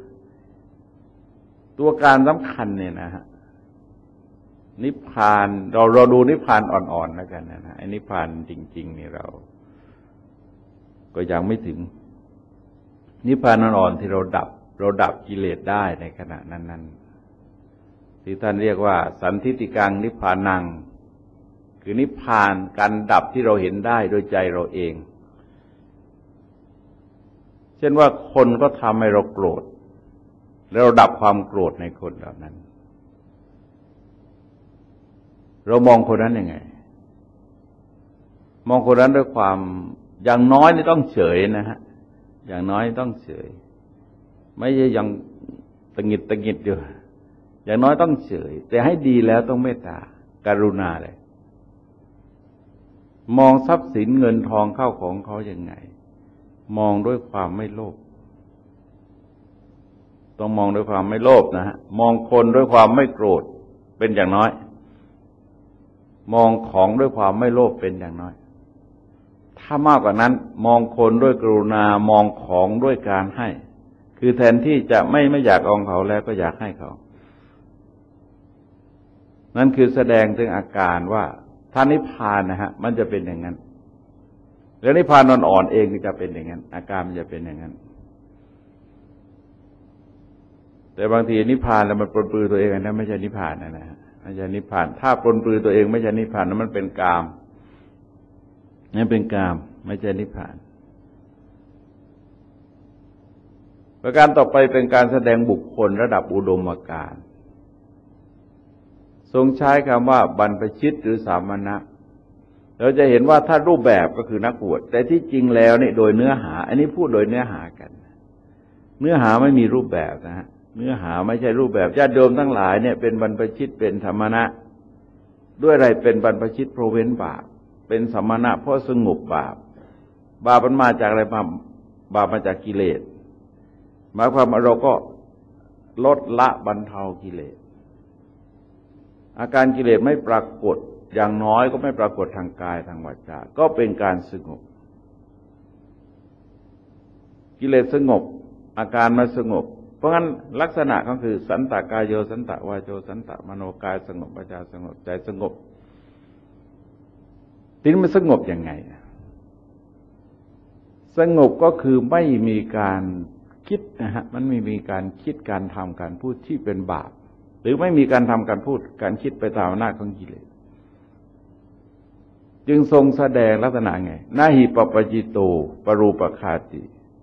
ตัวการสำคัญเนี่ยนะฮะนิพพานเราดูนิพพานอ่อนๆแล้วกันนะไอ้นิพพานจริงๆนี่เราก็ยังไม่ถึงนิพพานอ่อนๆที่เราดับกิเลสได้ในขณะนั้นๆที่ท่านเรียกว่าสันทิติกังนิพพานังคือนิพพานการดับที่เราเห็นได้โดยใจเราเองเช่นว่าคนก็ทำให้เราโกรธแล้วเราดับความโกรธในคนเหล่านั้นเรามองคนนั้นยังไงมองคนนั้นด้วยความอย่างน้อยนี่ต้องเฉยนะฮะอย่างน้อยต้องเฉยไม่ใช่ยังตะงิดอยู่อย่างน้อยต้องเฉยแต่ให้ดีแล้วต้องเมตตากรุณาเลยมองทรัพย์สินเงินทองเข้าของเขาอย่างไงมองด้วยความไม่โลภต้องมองด้วยความไม่โลภนะฮะมองคนด้วยความไม่โกรธเป็นอย่างน้อยมองของด้วยความไม่โลภเป็นอย่างน้อยถ้ามากกว่านั้นมองคนด้วยกรุณามองของด้วยการให้ คือแทนที่จะไม่อยากเอาเขาแล้วก็อยากให้เขานั่นคือแสดงถึงอาการว่าถ้านิพพานนะฮะมันจะเป็นอย่างนั้นแล้วนิพพานอ่อนๆเองก็จะเป็นอย่างนั้นอาการมันจะเป็นอย่างนั้นแต่บางทีนิพพานแล้วมันปรนปลือตัวเองนะไม่ใช่นิพพานนะฮะไม่ใช่นิพพานถ้าปรนปลือตัวเองไม่ใช่นิพพานนั้นมันเป็นกามนั่นเป็นกามไม่ใช่นิพพานประการต่อไปเป็นการแสดงบุคคลระดับอุดมการณ์ทรงใช้คำว่าบรรพชิตหรือสามณะเราจะเห็นว่าถ้ารูปแบบก็คือนักบวชแต่ที่จริงแล้วนี่โดยเนื้อหาอันนี้พูดโดยเนื้อหากันเนื้อหาไม่มีรูปแบบนะฮะเนื้อหาไม่ใช่รูปแบบญาติโยมทั้งหลายเนี่ยเป็นบรรพชิตเป็นสามณะด้วยอะไรเป็นบรรพชิตเพราะเว้นบาปเป็นสามณะเพราะสงบบาปบาปมันมาจากอะไรบาปมาจากกิเลสหมายความว่าเราก็ลดละบรรเทากิเลสอาการกิเลสไม่ปรากฏอย่างน้อยก็ไม่ปรากฏทางกายทางวาจาก็เป็นการสงบกิเลสสงบอาการมาสงบเพราะงั้นลักษณะก็คือสันตกายโยสันตวาโจสันตมโนกายสงบวาจาสงบใจสงบทีนี้มันสงบยังไงสงบก็คือไม่มีการคิดนะฮะมันไม่มีการคิดการทำการพูดที่เป็นบาปหรือไม่มีการทำการพูดการคิดไปตามอำนาจของกิเลสจึงทรงแสดงลักษณะไงนาหิปปจิโตปรูปคาติ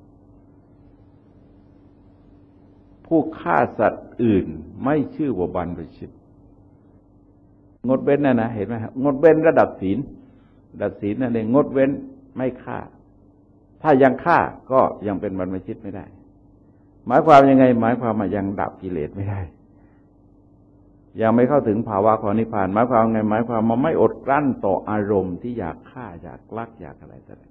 ผู้ฆ่าสัตว์อื่นไม่ชื่อว่าบรรพชิตงดเว้นนะเห็นไหมครับงดเว้นระดับศีลนั่นเองงดเว้นไม่ฆ่าถ้ายังฆ่าก็ยังเป็นบรรพชิตไม่ได้หมายความยังไงหมายความว่ายังดับกิเลสไม่ได้ยังไม่เข้าถึงภาวะของนิพพานหมายความไงหมายความว่าไม่อดกลั้นต่ออารมณ์ที่อยากฆ่าอยากลักอยากอะไรต่าง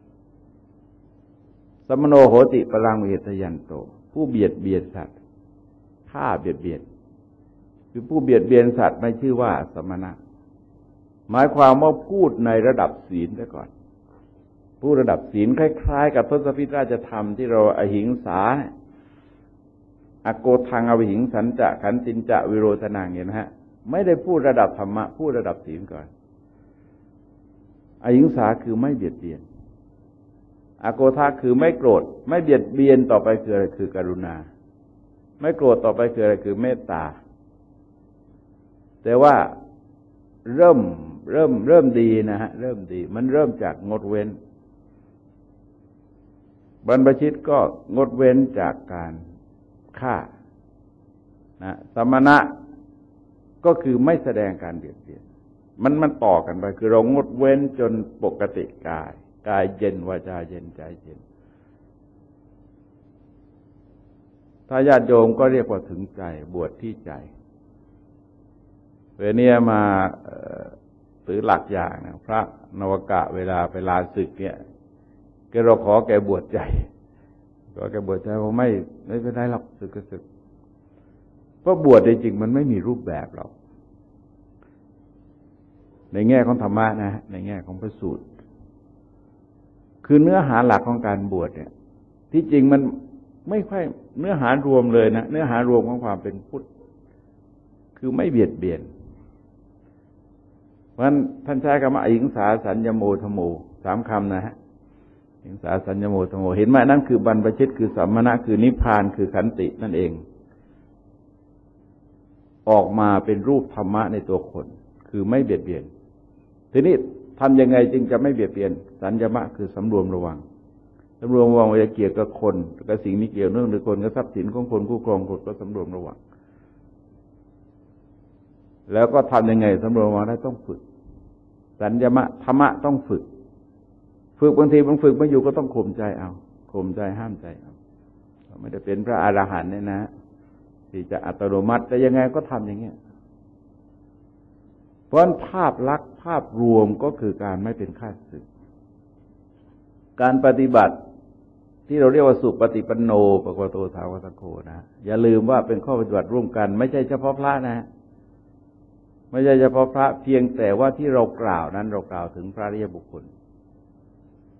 ๆสัมมโนโหติปรังเวทยันโตผู้เบียดเบียนสัตว์ฆ่าเบียดเบียนคือผู้เบียดเบียนสัตว์ไม่ชื่อว่าสมณะหมายความว่าพูดในระดับศีลซะก่อนพูดระดับศีลคล้ายๆกับทศพิธราชธรรมที่เราอหิงสาอโกทังอวิหิงสันจะขันตินจะวิโรธนังเห็นไหมฮะไม่ได้พูดระดับธรรมะพูดระดับศีลก่อนอหิงสาคือไม่เบียดเบียนอโกทะคือไม่โกรธไม่เบียดเบียนต่อไปคืออะไรคือกรุณาไม่โกรธต่อไปคืออะไรคือเมตตาแต่ว่าเริ่มดีนะฮะเริ่มดีมันเริ่มจากงดเว้นบรรพชิตก็งดเว้นจากการฆ่านะสมณะก็คือไม่แสดงการเบียดเบียนมันต่อกันไปคือเรางดเว้นจนปกติกายเย็นวาจาเย็นใจเย็นถ้าญาติโยมก็เรียกว่าถึงใจบวชที่ใจเวลานี้มาถือหลักอย่างนะพระนวกะเวลาไปลาศึกเนี่ยเราขอแกบวชใจก็แกบวชใจว่าไม่เป็นไรหรอกศึกก็ศึกเพราะบวชจริงๆมันไม่มีรูปแบบหรอกในแง่ของธรรมะนะในแง่ของพระสูตรคือเนื้อหาหลักของการบวชเนี่ยที่จริงมันไม่ค่อยเนื้อหารวมเลยนะเนื้อหารวมของความเป็นพุทธคือไม่เบียดเบียนเพราะฉะนั้นท่านใช้คำว่าอหิงสาสัญญโมทโม3 คำนะฮะอหิงสาสัญญโมทโมเห็นไหมนั่นคือบรรพชิตคือสัมมณะคือนิพพานคือขันตินั่นเองออกมาเป็นรูปธรรมะในตัวคนคือไม่เบียดเบียนทีนี้ทำยังไงจึงจะไม่เบียดเบียนสัญญมะคือสำรวมระวังว่าจะเกี่ยวกับคนกับสิ่งนี้เกี่ยวเนื่องด้วยคนกับทรัพย์สินของคนคู่ครองคนก็สำรวมระวังแล้วก็ทำยังไงสำรวมระวังได้ต้องฝึกสัญญมะธรรมะต้องฝึกบางทีบางฝึกไม่อยู่ก็ต้องข่มใจเอาข่มใจห้ามใจเอาไม่ได้เป็นพระอรหันต์เนี่ยนะที่จะอัตโนมัติแต่ยังไงก็ทำอย่างเงี้ยเพราะภาพลักษณ์ภาพรวมก็คือการไม่เป็นข้าศึกการปฏิบัติที่เราเรียกว่าสุปฏิปันโนปะกวโตสาวกสังโฆนะอย่าลืมว่าเป็นข้อปฏิบัติร่วมกันไม่ใช่เฉพาะพระนะไม่ใช่เฉพาะพระเพียงแต่ว่าที่เรากล่าวนั้นเรากล่าวถึงพระอริยบุคคล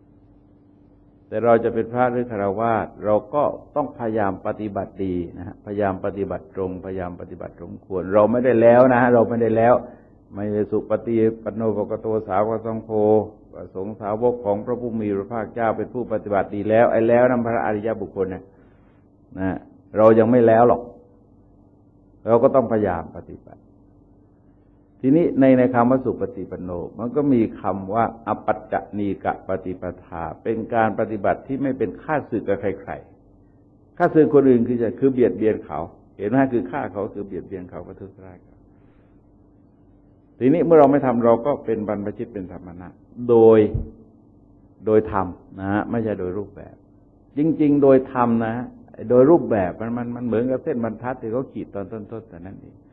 แต่เราจะเป็นพระหรือฆราวาสเราก็ต้องพยายามปฏิบัติดีนะฮะพยายามปฏิบัติตรงพยายามปฏิบัติสมควรเราไม่ได้แล้วนะฮะเราไม่ได้แล้วไม่ได้สุปฏิปันโนภควโตสาวกสังโฆสงฆ์สาวกของพระผู้มีพระภาคเจ้าเป็นผู้ปฏิบัติดีแล้วไอ้แล้วนั้นพระอริยบุคคลนะเรายังไม่แล้วหรอกเราก็ต้องพยายามปฏิบัติทีนี้ในคำว่าสุปฏิปันโนมันก็มีคำว่าอปัจจณีกะปฏิปทาเป็นการปฏิบัติที่ไม่เป็นฆ่าศึกกับใครๆฆ่าศึกคนอื่นคือเบียดเบียนเขาเห็นไหมคือฆ่าเขาคือเบียดเบียนเขาประทุษร้ายเขาทีนี้เมื่อเราไม่ทำเราก็เป็นบรรพชิตเป็นธรรมนะโดยธรรมนะฮะไม่ใช่โดยรูปแบบจริงๆโดยธรรมนะฮะโดยรูปแบบมันเหมือนกับเส้นบรรทัดที่เขาขีดตอนต้นๆแต่นั้นเอง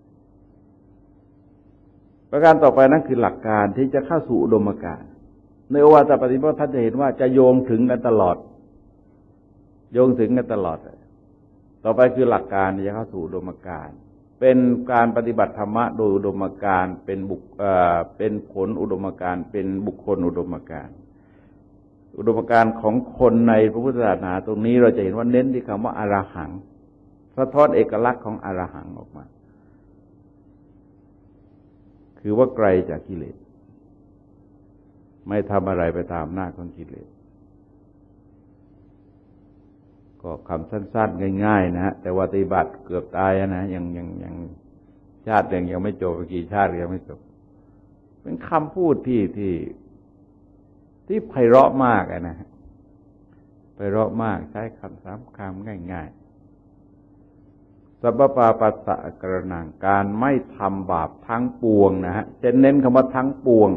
ประการต่อไปนั่นคือหลักการที่จะเข้าสู่อุดมการณ์ในโอวาทปฏิบัติท่านจะเห็นว่าจะโยงถึงกันตลอดโยงถึงกันตลอดต่อไปคือหลักการที่จะเข้าสู่อุดมการณ์เป็นการปฏิบัติธรรมะโดยอุดมการณ์เป็นผลอุดมการณ์เป็นบุคคลอุดมการณ์อุดมการณ์ของคนในพระพุทธศาสนาตรงนี้เราจะเห็นว่าเน้นที่คำว่าอรหังสะท้อนเอกลักษณ์ของอรหังออกมาคือว่าไกลจากกิเลสไม่ทำอะไรไปตามอำนาจของกิเลสก็คำสั้นๆง่ายๆนะฮะแต่ว่าปฏิบัติเกือบตายนะยังชาติยังไม่จบกี่ชาติยังไม่จบเป็นคำพูดที่ไพเราะมากนะฮะไพเราะมากใช้คำ3 คำง่ายๆสัพพปาปัสสะกรณังการไม่ทำบาปทั้งปวงนะฮะจะเน้นคำว่าทั้งปวง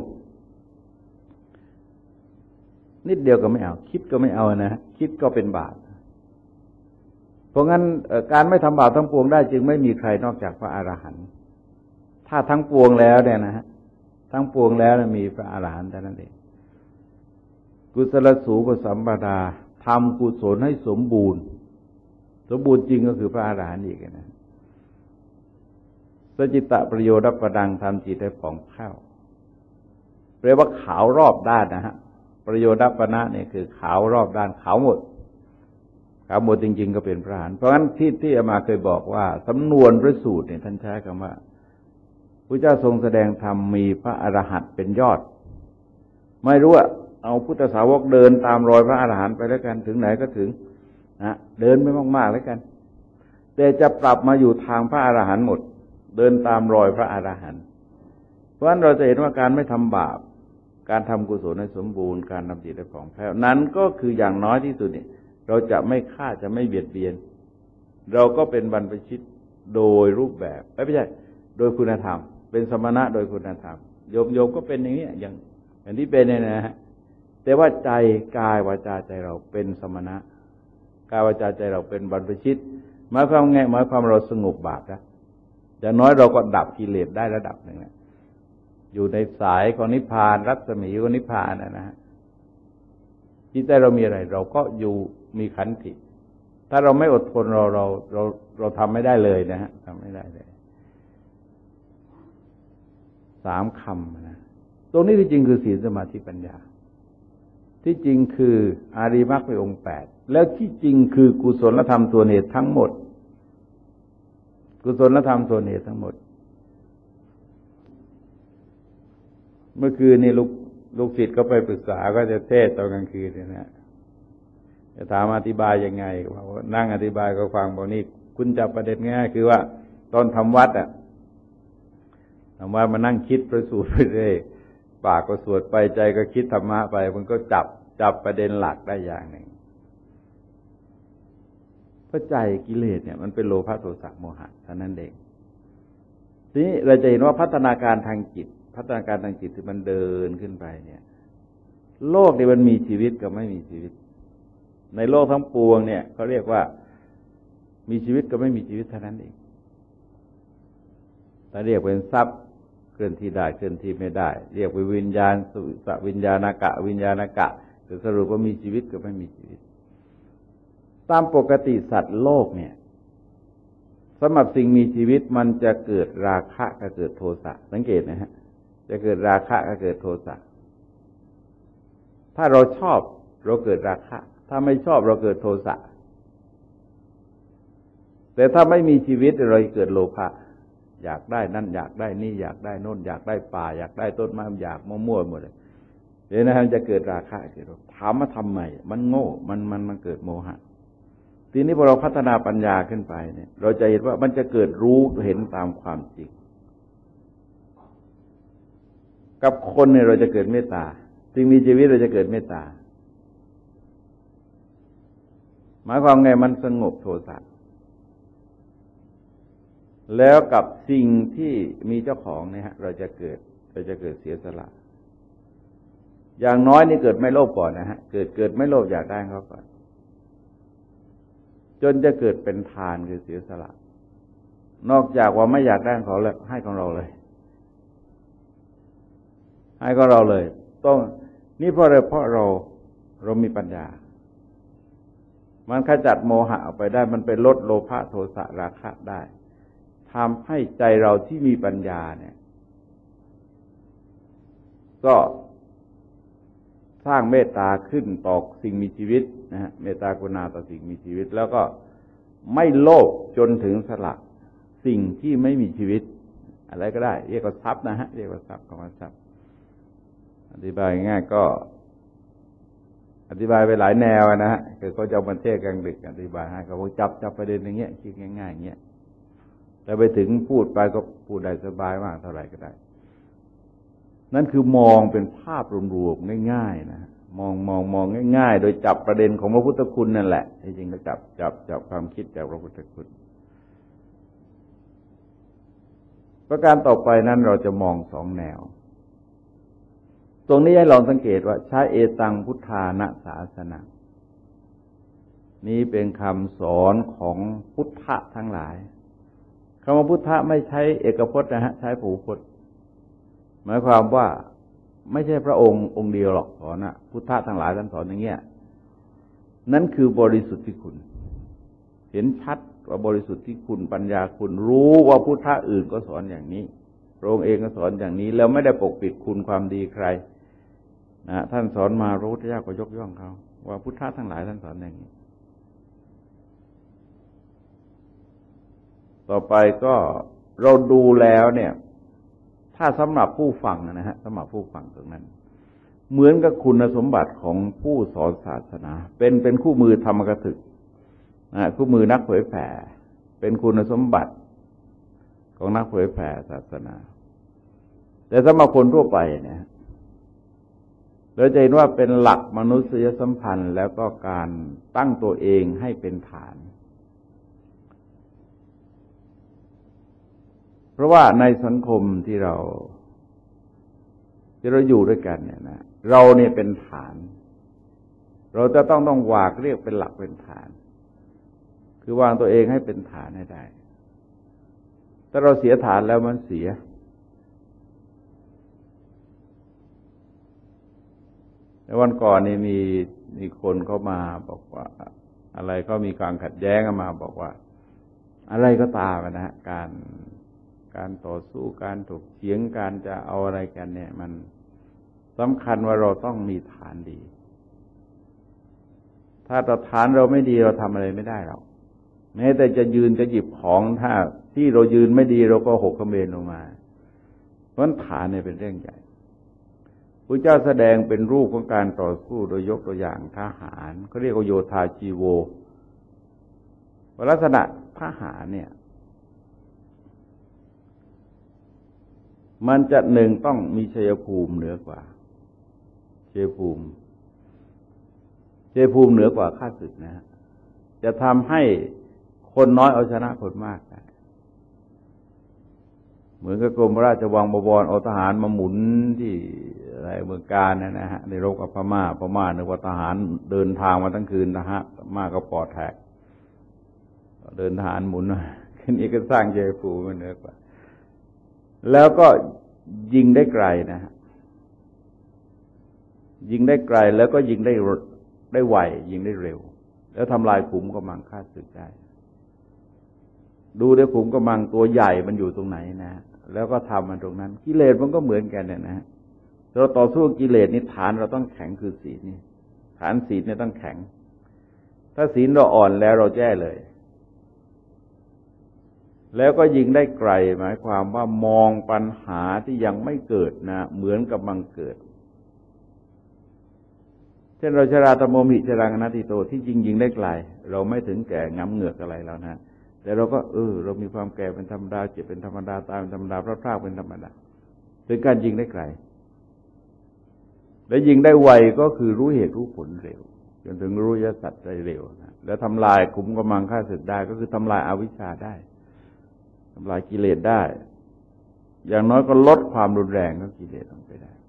นิดเดียวก็ไม่เอาคิดก็ไม่เอานะคิดก็เป็นบาปเพราะงั้นการไม่ทำบาปทั้งปวงได้จึงไม่มีใครนอกจากพระอรหันต์ถ้าทั้งปวงแล้วเนี่ยนะฮะทั้งปวงแล้วมีพระอรหันต์เท่านั้นเองกุศลสูปสัมปทาทำกุศลให้สมบูรณ์จริงก็คือพระอรหันต์อีกนะสจิตตประโยชน์ประดังทำจิตให้ผ่องแผ้วแปลว่าขาวรอบด้านนะฮะประโยชน์ปนะเนี่ยคือขาวรอบด้านขาวหมดจริงๆก็เป็นพระอรหันต์เพราะงั้นที่อามาเคยบอกว่าสำนวนพระสูตรเนี่ยท่านใช้คำว่าพระเจ้าทรงแสดงธรรมมีพระอรหันต์เป็นยอดไม่รู้ว่าเอาพุทธสาวกเดินตามรอยพระอรหันต์ไปแล้วกันถึงไหนก็ถึงนะเดินไม่มากๆแล้วกันแต่จะปรับมาอยู่ทางพระอรหันต์หมดเดินตามรอยพระอรหันต์เพราะฉะนั้นเราจะเห็นว่าการไม่ทำบาปการทำกุศลให้สมบูรณ์การทำจิตให้ผ่องแผ้วนั้นก็คืออย่างน้อยที่สุดเนี่ยเราจะไม่ฆ่าจะไม่เบียดเบียนเราก็เป็นบรรพชิตโดยรูปแบบไม่ใช่โดยคุณธรรมเป็นสมณะโดยคุณธรรมโยมก็เป็นอย่างนี้อย่างที่เป็นเนี่ยนะฮะแต่ว่าใจกายวาจาใจเราเป็นสมณะกายวาจาใจเราเป็นบรรพชิตหมายความไงหมายความเราสงบบาปนะอย่างน้อยเราก็ดับกิเลสได้ระดับหนึ่งนะอยู่ในสายของนิพพานรัศมีของนิพพานนะฮะจิตใจเรามีอะไรเราก็อยู่มีขันติถ้าเราไม่อดทนเราทำไม่ได้เลยนะฮะทำไม่ได้เลย3 คำนะตรงนี้ที่จริงคือศีลสมาธิปัญญาที่จริงคืออาริยมรรคในองค์8แล้วที่จริงคือกุศลธรรมตัวเหตุทั้งหมดกุศลธรรมตัวเหตุทั้งหมดเมื่อคืนนี่ลูกศิษย์ก็ไปปรึกษาก็จะเทศตอนกลางคืนเนี่ยนะจะถามอธิบายยังไงว่านั่งอธิบายก็ฟังบอกนี่คุณจับประเด็นง่ายคือว่าตอนทำวัดทำวัดมานั่งคิดประสูตรไปเรื่อยปากก็สวดไปใจก็คิดธรรมะไปมันก็จับประเด็นหลักได้อย่างหนึ่งเพราะใจกิเลสเนี่ยมันเป็นโลภะโทสะโมหะเท่านั้นเองทีนี้เราจะเห็นว่าพัฒนาการทางจิตที่มันเดินขึ้นไปเนี่ยโลกนี่มันมีชีวิตกับไม่มีชีวิตในโลกทั้งปวงเนี่ยเขาเรียกว่ามีชีวิตกับไม่มีชีวิตเท่านั้นเองถ้าเรียกเป็นทรัพย์เคลื่อนที่ได้เคลื่อนที่ไม่ได้เรียกเป็นวิญญาณสวิญญาณกะวิญญาณกะแต่สรุปว่ามีชีวิตกับไม่มีชีวิตตามปกติสัตว์โลกเนี่ยสำหรับสิ่งมีชีวิตมันจะเกิดราคะกับเกิดโทสะสังเกตนะฮะจะเกิดราคะกับเกิดโทสะถ้าเราชอบเราเกิดราคะถ้าไม่ชอบเราเกิดโทสะแต่ถ้าไม่มีชีวิตเราเกิดโลภะอยากได้นั่นอยากได้นี่อยากได้โน่นอยากได้ป่าอยากได้ต้นไม้อยากมั่วๆหมดเลยเดี๋ยวนะครับจะเกิดราคะเกิดถามมาทำไมมันโง่มันเกิดโมหะทีนี้พอเราพัฒนาปัญญาขึ้นไปเนี่ยเราจะเห็นว่ามันจะเกิดรู้เห็นตามความจริงกับคนเนี่ยเราจะเกิดเมตตาสิ่งมีชีวิตเราจะเกิดเมตตาหมายความไงมันสงบโทสะแล้วกับสิ่งที่มีเจ้าของเนี่ยฮะเราจะเกิดเสียสละอย่างน้อยนี่เกิดไม่โลภก่อนนะฮะเกิดไม่โลภอยากได้เขาก่อนจนจะเกิดเป็นทานคือเสียสละนอกจากว่าไม่อยากได้ของเขาแล้วให้ของเราเลยให้ของเราเลยต้องนี่เพราะอะไรเพราะเรามีปัญญามันขจัดโมหะออกไปได้มันไปลดโลภะโทสะราคะได้ทำให้ใจเราที่มีปัญญาเนี่ยก็สร้างเมตตาขึ้นต่อสิ่งมีชีวิตนะฮะเมตตากรุณาต่อสิ่งมีชีวิตแล้วก็ไม่โลภจนถึงสละสิ่งที่ไม่มีชีวิตอะไรก็ได้เรียกว่าทรัพย์นะฮะเรียกว่าทรัพย์คำว่าทรัพย์อธิบายง่ายก็อธิบายไปหลายแนวนะฮะคือเขาจะเอามาเทศกลางดึกอธิบายให้เขาจับประเด็นอย่างเงี้ยคิดง่ายๆอย่างเงี้ยแต่ไปถึงพูดไปก็พูดได้สบายมากเท่าไหร่ก็ได้นั่นคือมองเป็นภาพรวมๆง่ายๆนะมองง่ายๆโดยจับประเด็นของพระพุทธคุณนั่นแหละจริงๆก็จับความคิดจากพระพุทธคุณประการต่อไปนั้นเราจะมองสองแนวตรงนี้ให้ลองสังเกตว่าใช้เอตังพุทธานะศาสนานี้เป็นคำสอนของพุทธะทั้งหลายคำว่าพุทธะไม่ใช้เอกพจน์นะฮะใช้ผูพจน์หมายความว่าไม่ใช่พระองค์องค์เดียวหรอกสอนนะพุทธะทั้งหลายท่านสอนอย่างเงี้ยนั่นคือบริสุทธิคุณเห็นชัดว่าบริสุทธิคุณปัญญาคุณรู้ว่าพุทธะอื่นก็สอนอย่างนี้พระองค์เองก็สอนอย่างนี้แล้วไม่ได้ปกปิดคุณความดีใครนะท่านสอนมาพระพุทธเจ้าก็ยกย่องเขาว่าพุทธะทั้งหลายท่านสอนอย่างนี้ต่อไปก็เราดูแล้วเนี่ยถ้าสำหรับผู้ฟังนะฮะสำหรับผู้ฟังตรงนั้นเหมือนกับคุณสมบัติของผู้สอนศาสนาเป็นคู่มือธรรมกถึกคู่มือนักเผยแผ่เป็นคุณสมบัติของนักเผยแผ่ศาสนาแต่สำหรับคนทั่วไปเนี่ยเราจะเห็นว่าเป็นหลักมนุษยสัมพันธ์แล้วก็การตั้งตัวเองให้เป็นฐานเพราะว่าในสังคมที่เราอยู่ด้วยกันเนี่ยนะเราเนี่ยเป็นฐานเราจะต้องวางเรียกเป็นหลักเป็นฐานคือวางตัวเองให้เป็นฐานให้ได้ถ้าเราเสียฐานแล้วมันเสียในวันก่อนนี่มีคนเข้ามาบอกว่าอะไรก็มีการขัดแย้งกันมาบอกว่าอะไรก็ตามนะฮะการต่อสู้การถกเถียงการจะเอาอะไรกันเนี่ยมันสำคัญว่าเราต้องมีฐานดีถ้าฐานเราไม่ดีเราทำอะไรไม่ได้หรอกแม้แต่จะยืนจะหยิบของถ้าที่เรายืนไม่ดีเราก็หกเขมรลงมาเพราะฐานเนี่ยเป็นเรื่องใหญ่พระเจ้าแสดงเป็นรูปของการต่อสู้โดยยกตัวอย่างทหารเขาเรียกว่าโยธาชีโวลักษณะทหารเนี่ยมันจะหนึ่งต้องมีชัยภูมิเหนือกว่าชัยภูมิเหนือกว่าข้าศึกนะฮะจะทำให้คนน้อยเอาชนะคนมากได้เหมือนกับกรมราชวังบวรเอาทหารมาหมุนที่อะไรเมืองกาญนะฮะในรบกับพม่านึกว่าทหารเดินทางมาทั้งคืนนะฮะพม่าก็ปอดแตกเดินทหารหมุนขึ้นอีกก็สร้างชัยภูมิเหนือกว่าแล้วก็ยิงได้ไกลนะฮะยิงได้ไกลแล้วก็ยิงได้ไวยิงได้เร็วแล้วทำลายขุมกำลังฆ่าศึกได้ดูได้ขุมกำลังตัวใหญ่มันอยู่ตรงไหนนะแล้วก็ทำมันตรงนั้นกิเลสมันก็เหมือนกันเนี่ยนะเราต่อสู้กิเลสนี่ฐานเราต้องแข็งคือศีลนี่ฐานศีลเนี่ยต้องแข็งถ้าศีลเราอ่อนแล้วเราแย่เลยแล้วก็ยิงได้ไกลหมายความว่ามองปัญหาที่ยังไม่เกิดนะเหมือนกับมันเกิดเช่นเราชราตโมหิชรังอนัตติโตที่ยิงได้ไกลเราไม่ถึงแก่งำเหงือกอะไรแล้วนะแต่เราก็เรามีความแก่เป็นธรรมดาเจ็บเป็นธรรมดาตายเป็นธรรมดาพลาดพลาดเป็นธรรมดาถึงการยิงได้ไกลและยิงได้ไวก็คือรู้เหตุรู้ผลเร็วจนถึงรู้ยสัจได้เร็วนะแล้วทำลายขุมกำลังฆ่าศึกได้ก็คือทำลายอวิชชาได้ทำลายกิเลสได้อย่างน้อยก็ลดความรุนแรงของกิเลสลงไปได้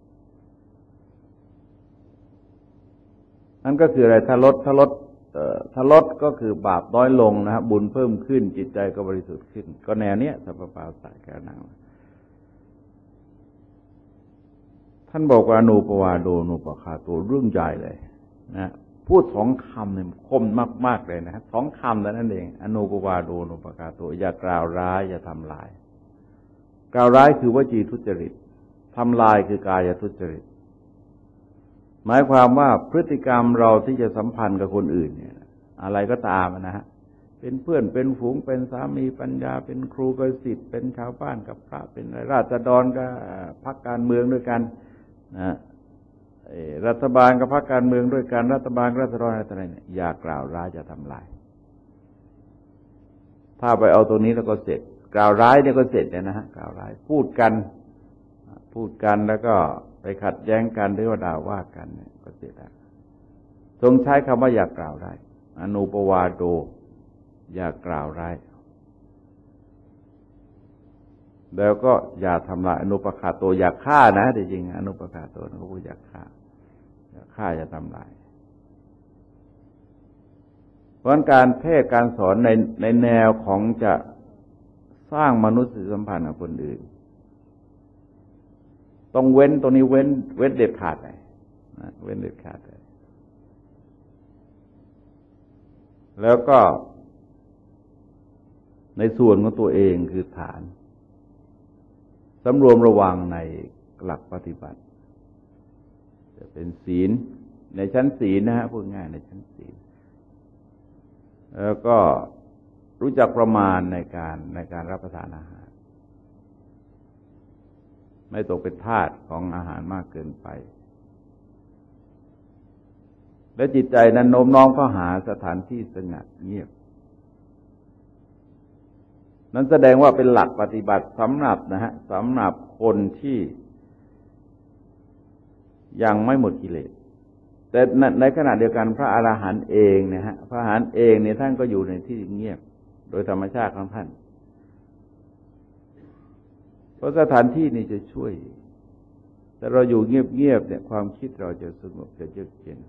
นั่นก็คืออะไรถ้าลดก็คือบาปน้อยลงนะครับบุญเพิ่มขึ้นจิตใจก็บริสุทธิ์ขึ้นก็แนวเนี้ยสัพพปาสะแกนังท่านบอกว่าอนุปวาโดอนุปคาโตเรื่องใหญ่เลยนะพูด2 คำเนี่ยคมมากๆเลยนะ2 คำแต่นั้นเองอนุปวาโดอนุปคาโตอย่ากล่าวร้ายอย่าทำลายกล่าวร้ายคือวจีทุจริตทำลายคือกายทุจริตหมายความว่าพฤติกรรมเราที่จะสัมพันธ์กับคนอื่นเนี่ยอะไรก็ตามนะฮะเป็นเพื่อนเป็นฝูงเป็นสามีปัญญาเป็นครูกับศิษย์เป็นชาวบ้านกับพระเป็นราษฎรกับพรรคการเมืองด้วยกันนะรัฐบาลกับพรรคการเมืองด้วยกันรัฐบาลราษฎรอะไรเนี่ยอย่ากล่าวร้ายอย่าทำลายถ้าไปเอาตรงนี้แล้วก็เสร็จกล่าวร้ายเนี่ยก็เสร็จเนี่ยนะฮะกล่าวร้ายพูดกันแล้วก็ไปขัดแย้งกันหรือว่าด่าว่ากันเนี่ยก็เสร็จแล้วทรงใช้คำว่าอย่ากล่าวร้ายอนุปวาโดอย่ากล่าวร้ายแล้วก็อย่าทำลายอนุปคาโตอย่าฆ่านะจริงๆอนุปคาโตเขาพูดอย่าฆ่าอย่าทำลายเพราะการเทศการสอนในแนวของจะสร้างมนุษยสัมพันธ์กับคนอื่นต้องเว้นตัวนี้เว้นเด็ดขาดเลยนะเว้นเด็ดขาดเลยแล้วก็ในส่วนของตัวเองคือฐานสำรวมระวังในหลักปฏิบัติจะเป็นศีลในชั้นศีลนะฮะพูดง่ายในชั้นศีลแล้วก็รู้จักประมาณในการรับประทานอาหารไม่ตกเป็นทาสของอาหารมากเกินไปและจิตใจนั้นโน้มน้อมเข้าหาสถานที่สงัดเงียบนั้นแสดงว่าเป็นหลักปฏิบัติสำหรับสำหรับคนที่ยังไม่หมดกิเลสแต่ในขณะเดียวกันพระอรหันต์เองพระอรหันต์เองเนี่ยท่านก็อยู่ในที่เงียบโดยธรรมชาติของท่านเพราะสถานที่นี้จะช่วยแต่เราอยู่เงียบๆเนี่ยความคิดเราจะสงบจะเยือกเย็น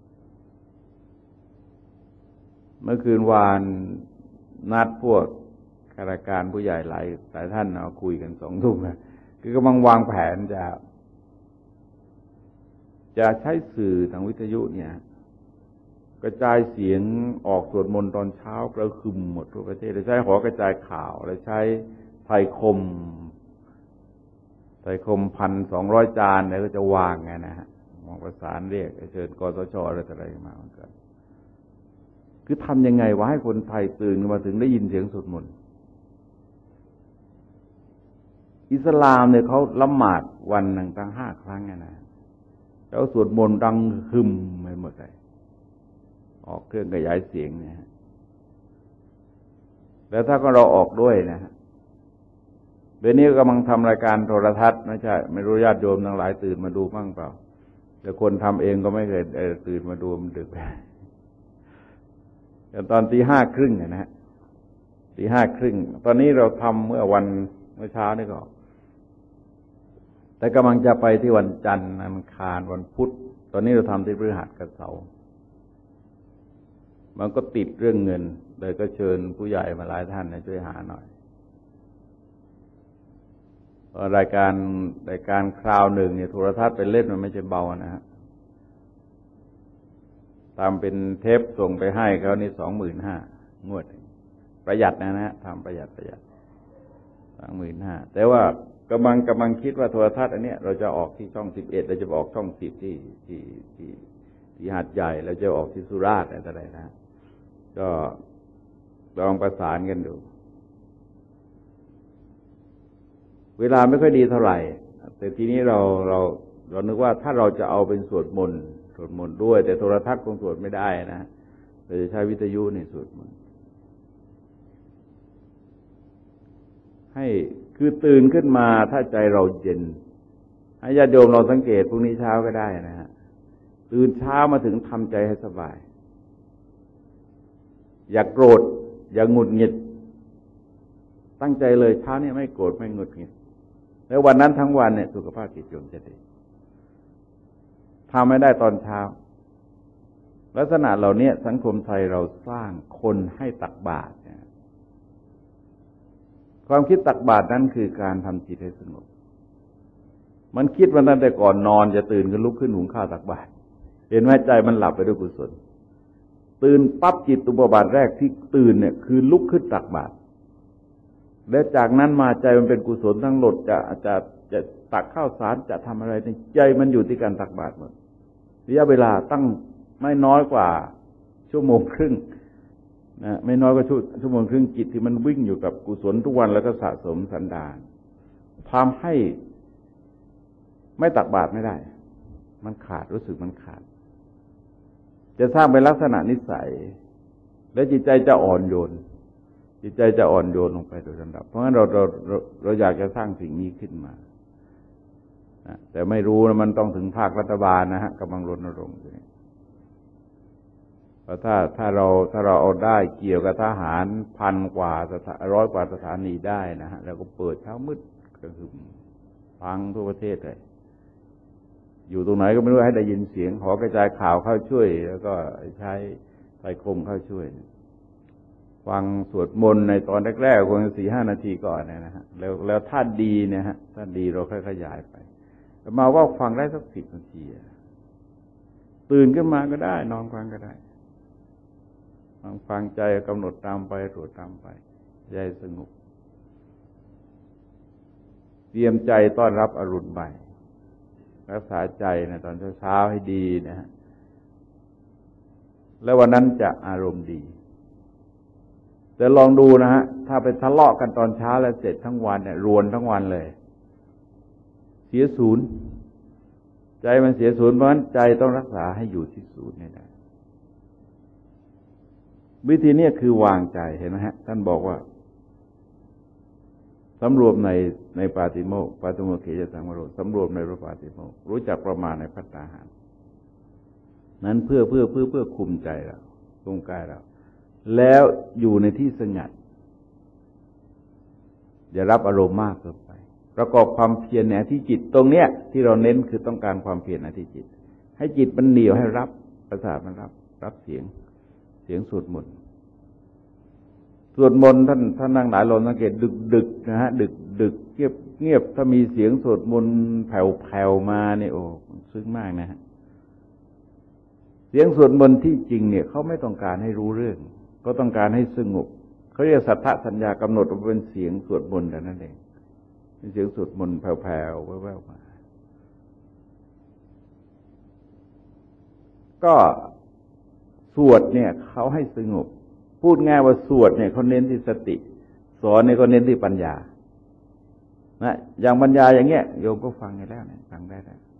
เมื่อคืนวานนัดพวกข้าราชการผู้ใหญ่หลายท่านเอาคุยกัน2 ทุ่มนะคือกำลังวางแผนจะใช้สื่อทางวิทยุเนี่ยกระจายเสียงออกสวดมนต์ตอนเช้ากระหึ่มหมดทั่วประเทศเลยใช้หอกระจายข่าวและใช้ไทยคม 1,200 จานเนี่ยก็จะวางไงนะฮะมองประสานเรียกเชิญกสชอะไรมาเหมือนกันคือทำยังไงวะให้คนไทยตื่นมาถึงได้ยินเสียงสวดมนต์อิสลามเนี่ยเขาละหมาดวันหนึ่งตั้ง5 ครั้งไงนะแล้วสวดมนต์ดังหึมไปหมดเลยออกเครื่องขยายเสียงเนี่ยแล้วถ้าก็เราออกด้วยนะฮะเดี๋ยวนี้กำลังทำรายการโทรทัศน์ไม่รู้ญาติโยมทั้งหลายตื่นมาดูบ้างเปล่าแต่คนทำเองก็ไม่เคยตื่นมาดูมันดึกแต่ตอน 5:30นะฮะ 5:30ตอนนี้เราทำเมื่อเช้านี่ก็แต่กำลังจะไปที่วันจันทร์อังคารวันพุธตอนนี้เราทำที่พฤหัสกับเสาร์มันก็ติดเรื่องเงินเลยก็เชิญผู้ใหญ่มาหลายท่านช่วยหาหน่อยรายการคราวหนึ่งเนี่ยโทรทัศน์ไปเล่นมันไม่ใช่เบานะฮะตามเป็นเทปส่งไปให้เขานี่ 25,000 งวดประหยัดนะฮะทำประหยัด 25,000แต่ว่ากำลังคิดว่าโทรทัศน์อันเนี้ยเราจะออกที่ช่อง11เราจะออกช่อง10ที่ที่หาดใหญ่แล้วจะออกที่สุราษฎร์อะไรนะก็ลองประสานกันดูเวลาไม่ค่อยดีเท่าไหร่แต่ทีนี้เรานึกว่าถ้าเราจะเอาเป็นสวดมนต์ด้วยแต่โทรทัศน์คงสวดไม่ได้นะเราจะใช้วิทยุในสวดมนต์ให้คือตื่นขึ้นมาถ้าใจเราเย็นให้ญาติโยมเราสังเกตพรุ่งนี้เช้าก็ได้นะฮะตื่นเช้ามาถึงทำใจให้สบายอย่าโกรธอย่าหงุดหงิดตั้งใจเลยเช้านี้ไม่โกรธไม่หงุดหงิดแล้ววันนั้นทั้งวันเนี่ยสุขภาพจิตโยมจะดีทำไม่ได้ตอนเช้าลักษณะเหล่านี้สังคมไทยเราสร้างคนให้ตักบาตรความคิดตักบาตรนั้นคือการทำจิตให้สงบมันคิดวันนั้นแต่ก่อนนอนจะตื่นขึ้นลุกขึ้นหุงข้าวตักบาตรเห็นไหมใจมันหลับไปด้วยกุศลตื่นปั๊บจิตอุปบาทแรกที่ตื่นเนี่ยคือลุกขึ้นตักบาตรและจากนั้นมาใจมันเป็นกุศลทั้งหมดจะตักข้าวสารจะทำอะไรในใจมันอยู่ที่การตักบาตรหมดระยะเวลาตั้งไม่น้อยกว่าชั่วโมงครึ่งนะไม่น้อยกว่าชั่วโมงครึ่งจิตที่มันวิ่งอยู่กับกุศลทุกวันแล้วก็สะสมสันดานทำให้ไม่ตักบาตรไม่ได้มันขาดรู้สึกมันขาดจะสร้างเป็นลักษณะนิสัยและจิตใจจะอ่อนโยนจิตใจจะอ่อนโยนลงไปโดยลำดับเพราะงั้นเราอยากจะสร้างสิ่งนี้ขึ้นมาแต่ไม่รู้นะมันต้องถึงภาครัฐบาลนะฮะกำลังรณรงค์อยู่เพราะถ้าเราเอาได้เกี่ยวกับทหาร1,000 กว่า100 กว่าสถานีได้นะฮะแล้วก็เปิดเช้ามืดก็คือฟังทั่วประเทศเลยอยู่ตรงไหนก็ไม่รู้ให้ได้ยินเสียงขอกระจายข่าวเข้าช่วยแล้วก็ใช้ไฟคมเข้าช่วยฟังสวดมนต์ในตอนแรกๆคง 4-5 นาทีก่อนนะฮะแล้วถ้าดีเนี่ยฮะถ้าดีเราค่อยขยายไปมาว่าฟังได้สัก10 นาทีตื่นขึ้นมาก็ได้นอนฟังก็ได้ฟังใจกำหนดตามไปตรวจตามไปใจสงบเตรียมใจต้อนรับอรุณใหม่รักษาใจในตอนเช้าให้ดีนะฮะแล้ววันนั้นจะอารมณ์ดีแต่ลองดูนะฮะถ้าไปทะเลาะกันตอนเช้าแล้วเสร็จทั้งวันเนี่ยรวนทั้งวันเลยเสียศูนย์ใจมันเสียศูนย์เพราะฉะนั้นใจต้องรักษาให้อยู่ที่ศูนย์นี่ได้วิธีนี้คือวางใจเห็นไหมฮะท่านบอกว่าสำรวมในปาติโมกข์ปาติโมกข์เขยสังวโรสำรวมในพระปาติโมกข์รู้จักประมาณในภัตตาหารนั้นเพื่อคุมใจเราคุมกายเราแล้วอยู่ในที่สงัดอย่ารับอารมณ์มากเกินไปประกอบความเพียรในอธิจิตตรงเนี้ยที่เราเน้นคือต้องการความเพียรอธิจิตให้จิตมันเหนียวให้รับประสาทมันรับเสียงสวดมนต์ท่านนั่งหลายลมสังเกตดึกนะฮะดึกเงียบถ้ามีเสียงสวดมนต์แผ่วมาเนี่ยโอ้ซึ้งมากนะฮะเสียงสวดมนต์ที่จริงเนี่ยเขาไม่ต้องการให้รู้เรื่องก็ต้องการให้สงบเขาเรียกสัทธสัญญากำหนดว่าเป็นเสียงสวดมนต์แต่นั่นเองเป็นเสียงสวดมนต์แผ่วๆแว่วๆมาก็สวดเนี่ยเขาให้สงบพูดง่ายว่าสวดเนี่ยเขาเน้นที่สติสอนเนี่ยเขาเน้นที่ปัญญานะอย่างปัญญาอย่างเงี้ยโยมก็ฟังไปแล้วเนี่ยฟังได้แล้ว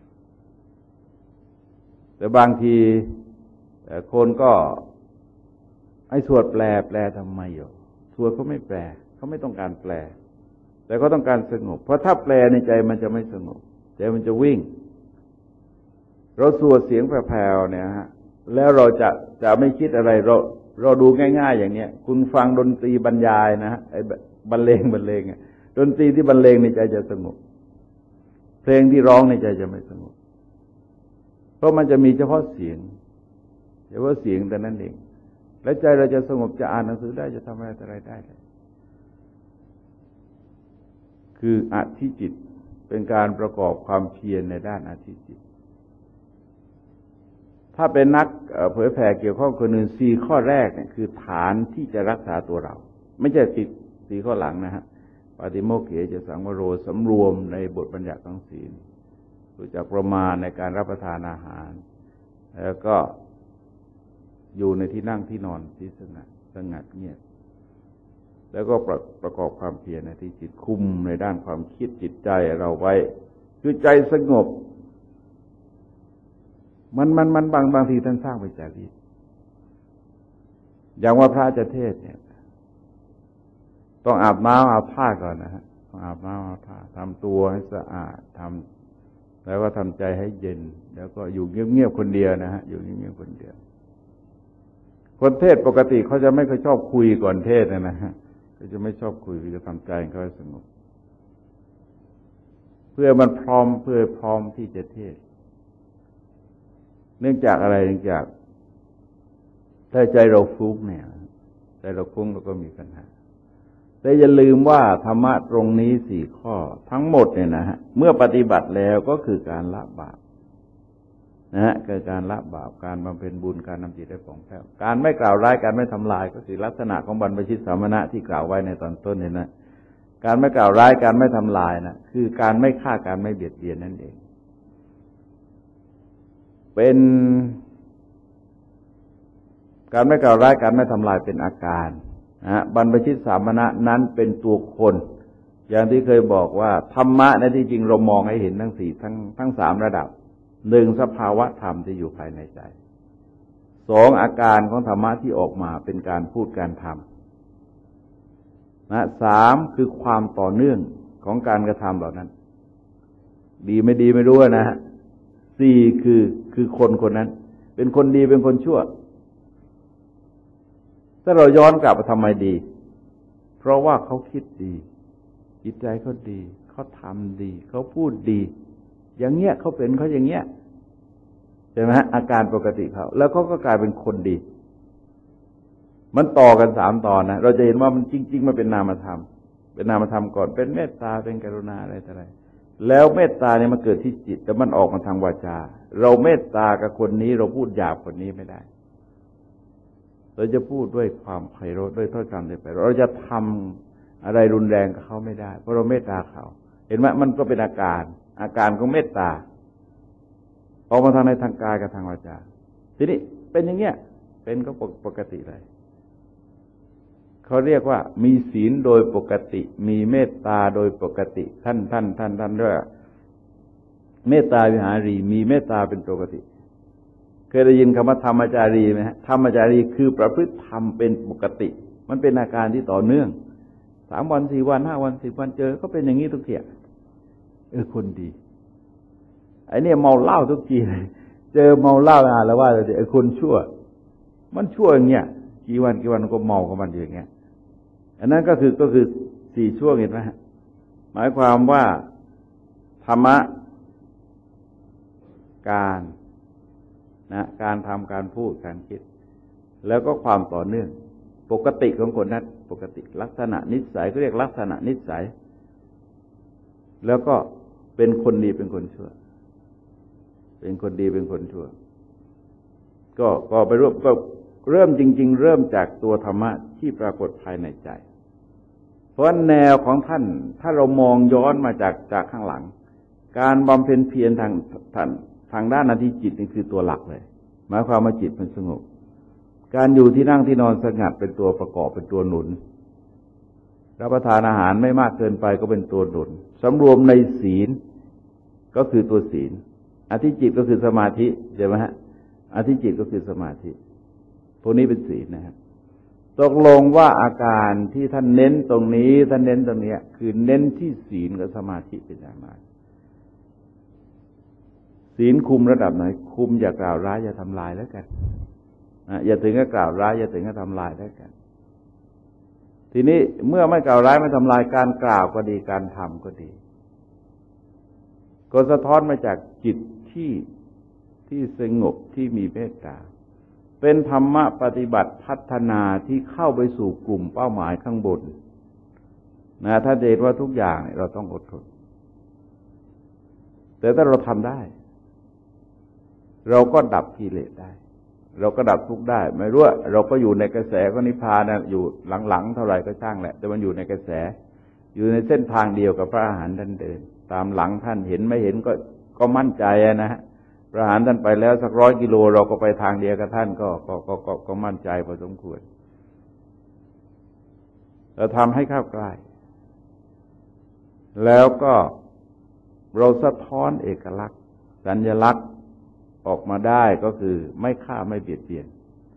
แต่บางทีคนก็ให้สวดแปลทำไมโยมสวดเขาไม่แปลเขาไม่ต้องการแปลแต่ก็ต้องการสงบเพราะถ้าแปลในใจมันจะไม่สงบใจมันจะวิ่งเราสวดเสียงแผ่วๆเนี่ยฮะแล้วเราจะไม่คิดอะไรเราดูง่ายๆอย่างเนี้ยคุณฟังดนตรีบรรยายนะฮะไอ้บรรเลงดนตรีที่บรรเลงในใจจะสงบเพลงที่ร้องในใจจะไม่สงบเพราะมันจะมีเฉพาะเสียงแต่นั้นเองและใจเราจะสงบจะอ่านหนังสือได้จะทำอะไรได้คืออธิจิตเป็นการประกอบความเพียรในด้านอธิจิตถ้าเป็นนักเผยแผ่เกี่ยวข้องคนอื่น4 ข้อแรกเนี่ยคือฐานที่จะรักษาตัวเราไม่ใช่4 ข้อหลังนะฮะปาติโมกข์เขจะสังวโรสำรวมในบทบัญญัติของศีลรู้จักประมาณในการรับประทานอาหารแล้วก็อยู่ในที่นั่งที่นอนที่สงัดเงียบแล้วก็ประกอบความเพียรในที่จิตคุมในด้านความคิดจิตใจเราไว้คือใจสงบมันบางทีท่านสร้างไปจากนี้อย่างว่าพระจะเทศเนี่ยต้องอาบน้ำอาบผ้าก่อนนะฮะต้องอาบน้ำอาบผ้าทำตัวให้สะอาดแล้วก็ทำใจให้เย็นแล้วก็อยู่เงียบๆคนเดียวนะฮะอยู่เงียบๆคนเดียวคนเทศปกติเขาจะไม่ค่อยชอบคุยก่อนเทศนะฮะเขาจะไม่ชอบคุยจะทำใจเขาให้สงบเพื่อมันพร้อมที่จะเทศเนื่องจากอะไรเนื่องจากถ้าใจเราฟุ้งเนี่ยใจเราฟุ้งเราก็มีปัญหาแต่อย่าลืมว่าธรรมะตรงนี้4 ข้อทั้งหมดเนี่ยนะฮะเมื่อปฏิบัติแล้วก็คือการละบาปนะฮะคือการละบาปการบำเพ็ญบุญการนำจิตให้ผ่องแผ้วการไม่กล่าวร้ายการไม่ทำลายก็คือลักษณะของบรรพชิตสามณะที่กล่าวไว้ในตอนต้นเนี่ยนะการไม่กล่าวร้ายการไม่ทำลายนะคือการไม่ฆ่าการไม่เบียดเบียนนั่นเองเป็นการไม่กล่าวร้ายการไม่ทำลายเป็นอาการนะบรรพชิตสามณะนั้นเป็นตัวคนอย่างที่เคยบอกว่าธรรมะในที่จริงเรามองให้เห็นทั้ง3ระดับ1สภาวะธรรมที่อยู่ภายในใจ2อาการของธรรมะที่ออกมาเป็นการพูดการทำนะ3คือความต่อเนื่องของการกระทำเหล่านั้นดีไม่ดีไม่รู้นะฮะ4คือคนนั้นเป็นคนดีเป็นคนชั่วถ้าเราย้อนกลับมาทำไมดีเพราะว่าเขาคิดดีจิตใจเขาดีเขาทำดีเขาพูดดีอย่างเงี้ยเขาเป็นเขาอย่างเงี้ยใช่ไหมฮะอาการปกติเขาแล้วเขาก็กลายเป็นคนดีมันต่อกัน3 ตอนนะเราจะเห็นว่ามันจริงๆมันเป็นนามธรรมเป็นนามธรรมก่อนเป็นเมตตาเป็นกรุณาอะไรต่ออะไรแล้วเมตตาเนี่ยมันเกิดที่จิตแต่มันออกมาทางวาจาเราเมตตากับคนนี้เราพูดหยาบคนนี้ไม่ได้เราจะพูดด้วยความไพเราะด้วยถ้อยคำที่ไพเราะเราจะทำอะไรรุนแรงกับเขาไม่ได้เพราะเราเมตตาเขาเห็นไหมมันก็เป็นอาการของเมตตาออกมาทางในทางกายกับทางวาจาทีนี้เป็นอย่างเงี้ยเป็นก็ปกติเลยเขาเรียกว่ามีศีลโดยปกติมีเมตตาโดยปกติท่านด้วยเมตตาวิหารีมีเมตตาเป็นปกติเคยได้ยินคำว่าธรรมจารีไหมฮะธรรมจารีคือประพฤติธรรมเป็นปกติมันเป็นอาการที่ต่อเนื่อง3 วัน 4 วัน 5 วัน 10 วันเจอก็เป็นอย่างนี้ทุกทีคนดีไอ้เนี่ยเมาเหล้าทุกทีเจอเมาเหล้าแล้วว่าไอ้คนชั่วมันชั่วอย่างเงี้ยกี่วันก็เมากับมันอย่างเงี้ยอันนั้นก็คือ4 ช่วงเห็นไหมฮะหมายความว่าธรรมะการทำการพูดการคิดแล้วก็ความต่อเนื่องปกติของคนนั้นปกติลักษณะนิสัยก็เรียกลักษณะนิสัยแล้วก็เป็นคนดีเป็นคนชั่วเป็นคนดีเป็นคนชั่วก็ไปเริ่มจริงๆเริ่มจากตัวธรรมะที่ปรากฏภายในใจเพราะแนวของท่านถ้าเรามองย้อนมาจากข้างหลังการบำเพ็ญเพียรทางด้านอธิจิตนี่คือตัวหลักเลยหมายความว่าจิตมันสงบการอยู่ที่นั่งที่นอนสงัดเป็นตัวประกอบเป็นตัวหนุนรับประทานอาหารไม่มากเกินไปก็เป็นตัวหนุนสำรวมในศีลก็คือตัวศีลอธิจิตก็คือสมาธิใช่ไหมฮะอธิจิตก็คือสมาธิพวกนี้เป็นศีลนะครับตกลงว่าอาการที่ท่านเน้นตรงนี้ท่านเน้นตรงนี้คือเน้นที่ศีลกับสมาธิเป็นอย่างมากศีลคุมระดับไหนคุมอย่ากล่าวร้ายอย่าทำลายแล้วกันอย่าถึงกับกล่าวร้ายอย่าถึงกับทำลายแล้วกันทีนี้เมื่อไม่กล่าวร้ายไม่ทำลายการกล่าวก็ดีการทำก็ดีก็สะท้อนมาจากจิตที่สงบที่มีเมตตาเป็นธรรมะปฏิบัติพัฒนาที่เข้าไปสู่กลุ่มเป้าหมายข้างบนถ้าเห็นว่าทุกอย่างเราต้องอดทนแต่ถ้าเราทำได้เราก็ดับกิเลสได้เราก็ดับทุกข์ได้ไม่รู้ว่าเราก็อยู่ในกระแสของนิพพานนะอยู่หลังๆเท่าไหร่ก็ช่างแหละแต่มันอยู่ในกระแสอยู่ในเส้นทางเดียวกับพระอรหันต์ท่านเดินตามหลังท่านเห็นไม่เห็นก็มั่นใจนะฮะประหารท่านไปแล้วสัก100 กิโลเราก็ไปทางเดียวกับท่านก็มั่นใจพอสมควรเราทำให้เข้าใกล้แล้วก็เราสะท้อนเอกลักษณ์สัญลักษณ์ออกมาได้ก็คือไม่ฆ่าไม่เบียดเบียน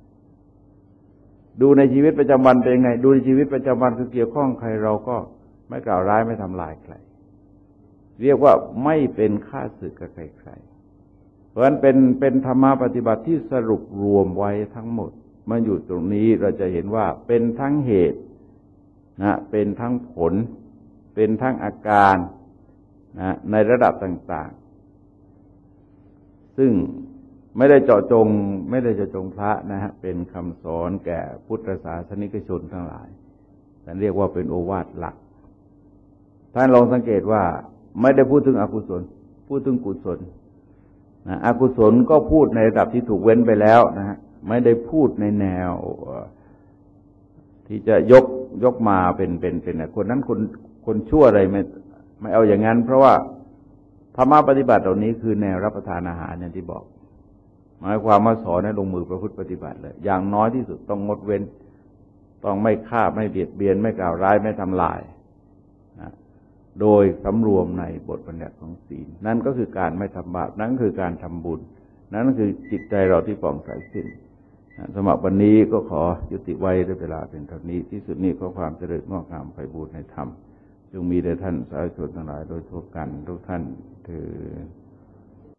ดูในชีวิตประจำวันเป็นไงดูในชีวิตประจำวันคือเกี่ยวข้องใครเราก็ไม่กล่าวร้ายไม่ทำลายใครเรียกว่าไม่เป็นข้าศึกกับใครๆเพราะฉะนั้นเป็นธรรมะปฏิบัติที่สรุปรวมไว้ทั้งหมดมาอยู่ตรงนี้เราจะเห็นว่าเป็นทั้งเหตุนะเป็นทั้งผลเป็นทั้งอาการนะในระดับต่างๆซึ่งไม่ได้เจาะจงพระนะฮะเป็นคำสอนแก่พุทธศาสนิกชนทั้งหลายท่านเรียกว่าเป็นโอวาทหลักท่านลองสังเกตว่าไม่ได้พูดถึงอกุศลพูดถึงกุศลนะอกุศลก็พูดในระดับที่ถูกเว้นไปแล้วนะฮะไม่ได้พูดในแนวที่จะยกมาเป็นคนนั้นคนชั่วอะไรไม่เอาอย่างนั้นเพราะว่าธรรมะปฏิบัติเหล่านี้คือแนวรับประทานอาหารอย่างที่บอกหมายความว่าสอนให้ลงมือประพฤติปฏิบัติเลยอย่างน้อยที่สุดต้องงดเว้นต้องไม่ฆ่าไม่เบียดเบียนไม่กล่าวร้ายไม่ทำลายนะโดยสำรวมในบทบัญญัติของศีลนั่นก็คือการไม่ทำบาปนั่นคือการทำบุญนั่นคือจิตใจเราที่ผ่องใสขึ้นสำหรับวันนี้ก็ขอยุติไว้ด้วยเวลาเป็นเท่านี้ที่สุดนี้ขอความเจริญงอกงามไพบูรย์ในธรรมจงมีแด่ท่านสาธุชนทั้งหลายโดยทั่วกันทุกท่านเถิด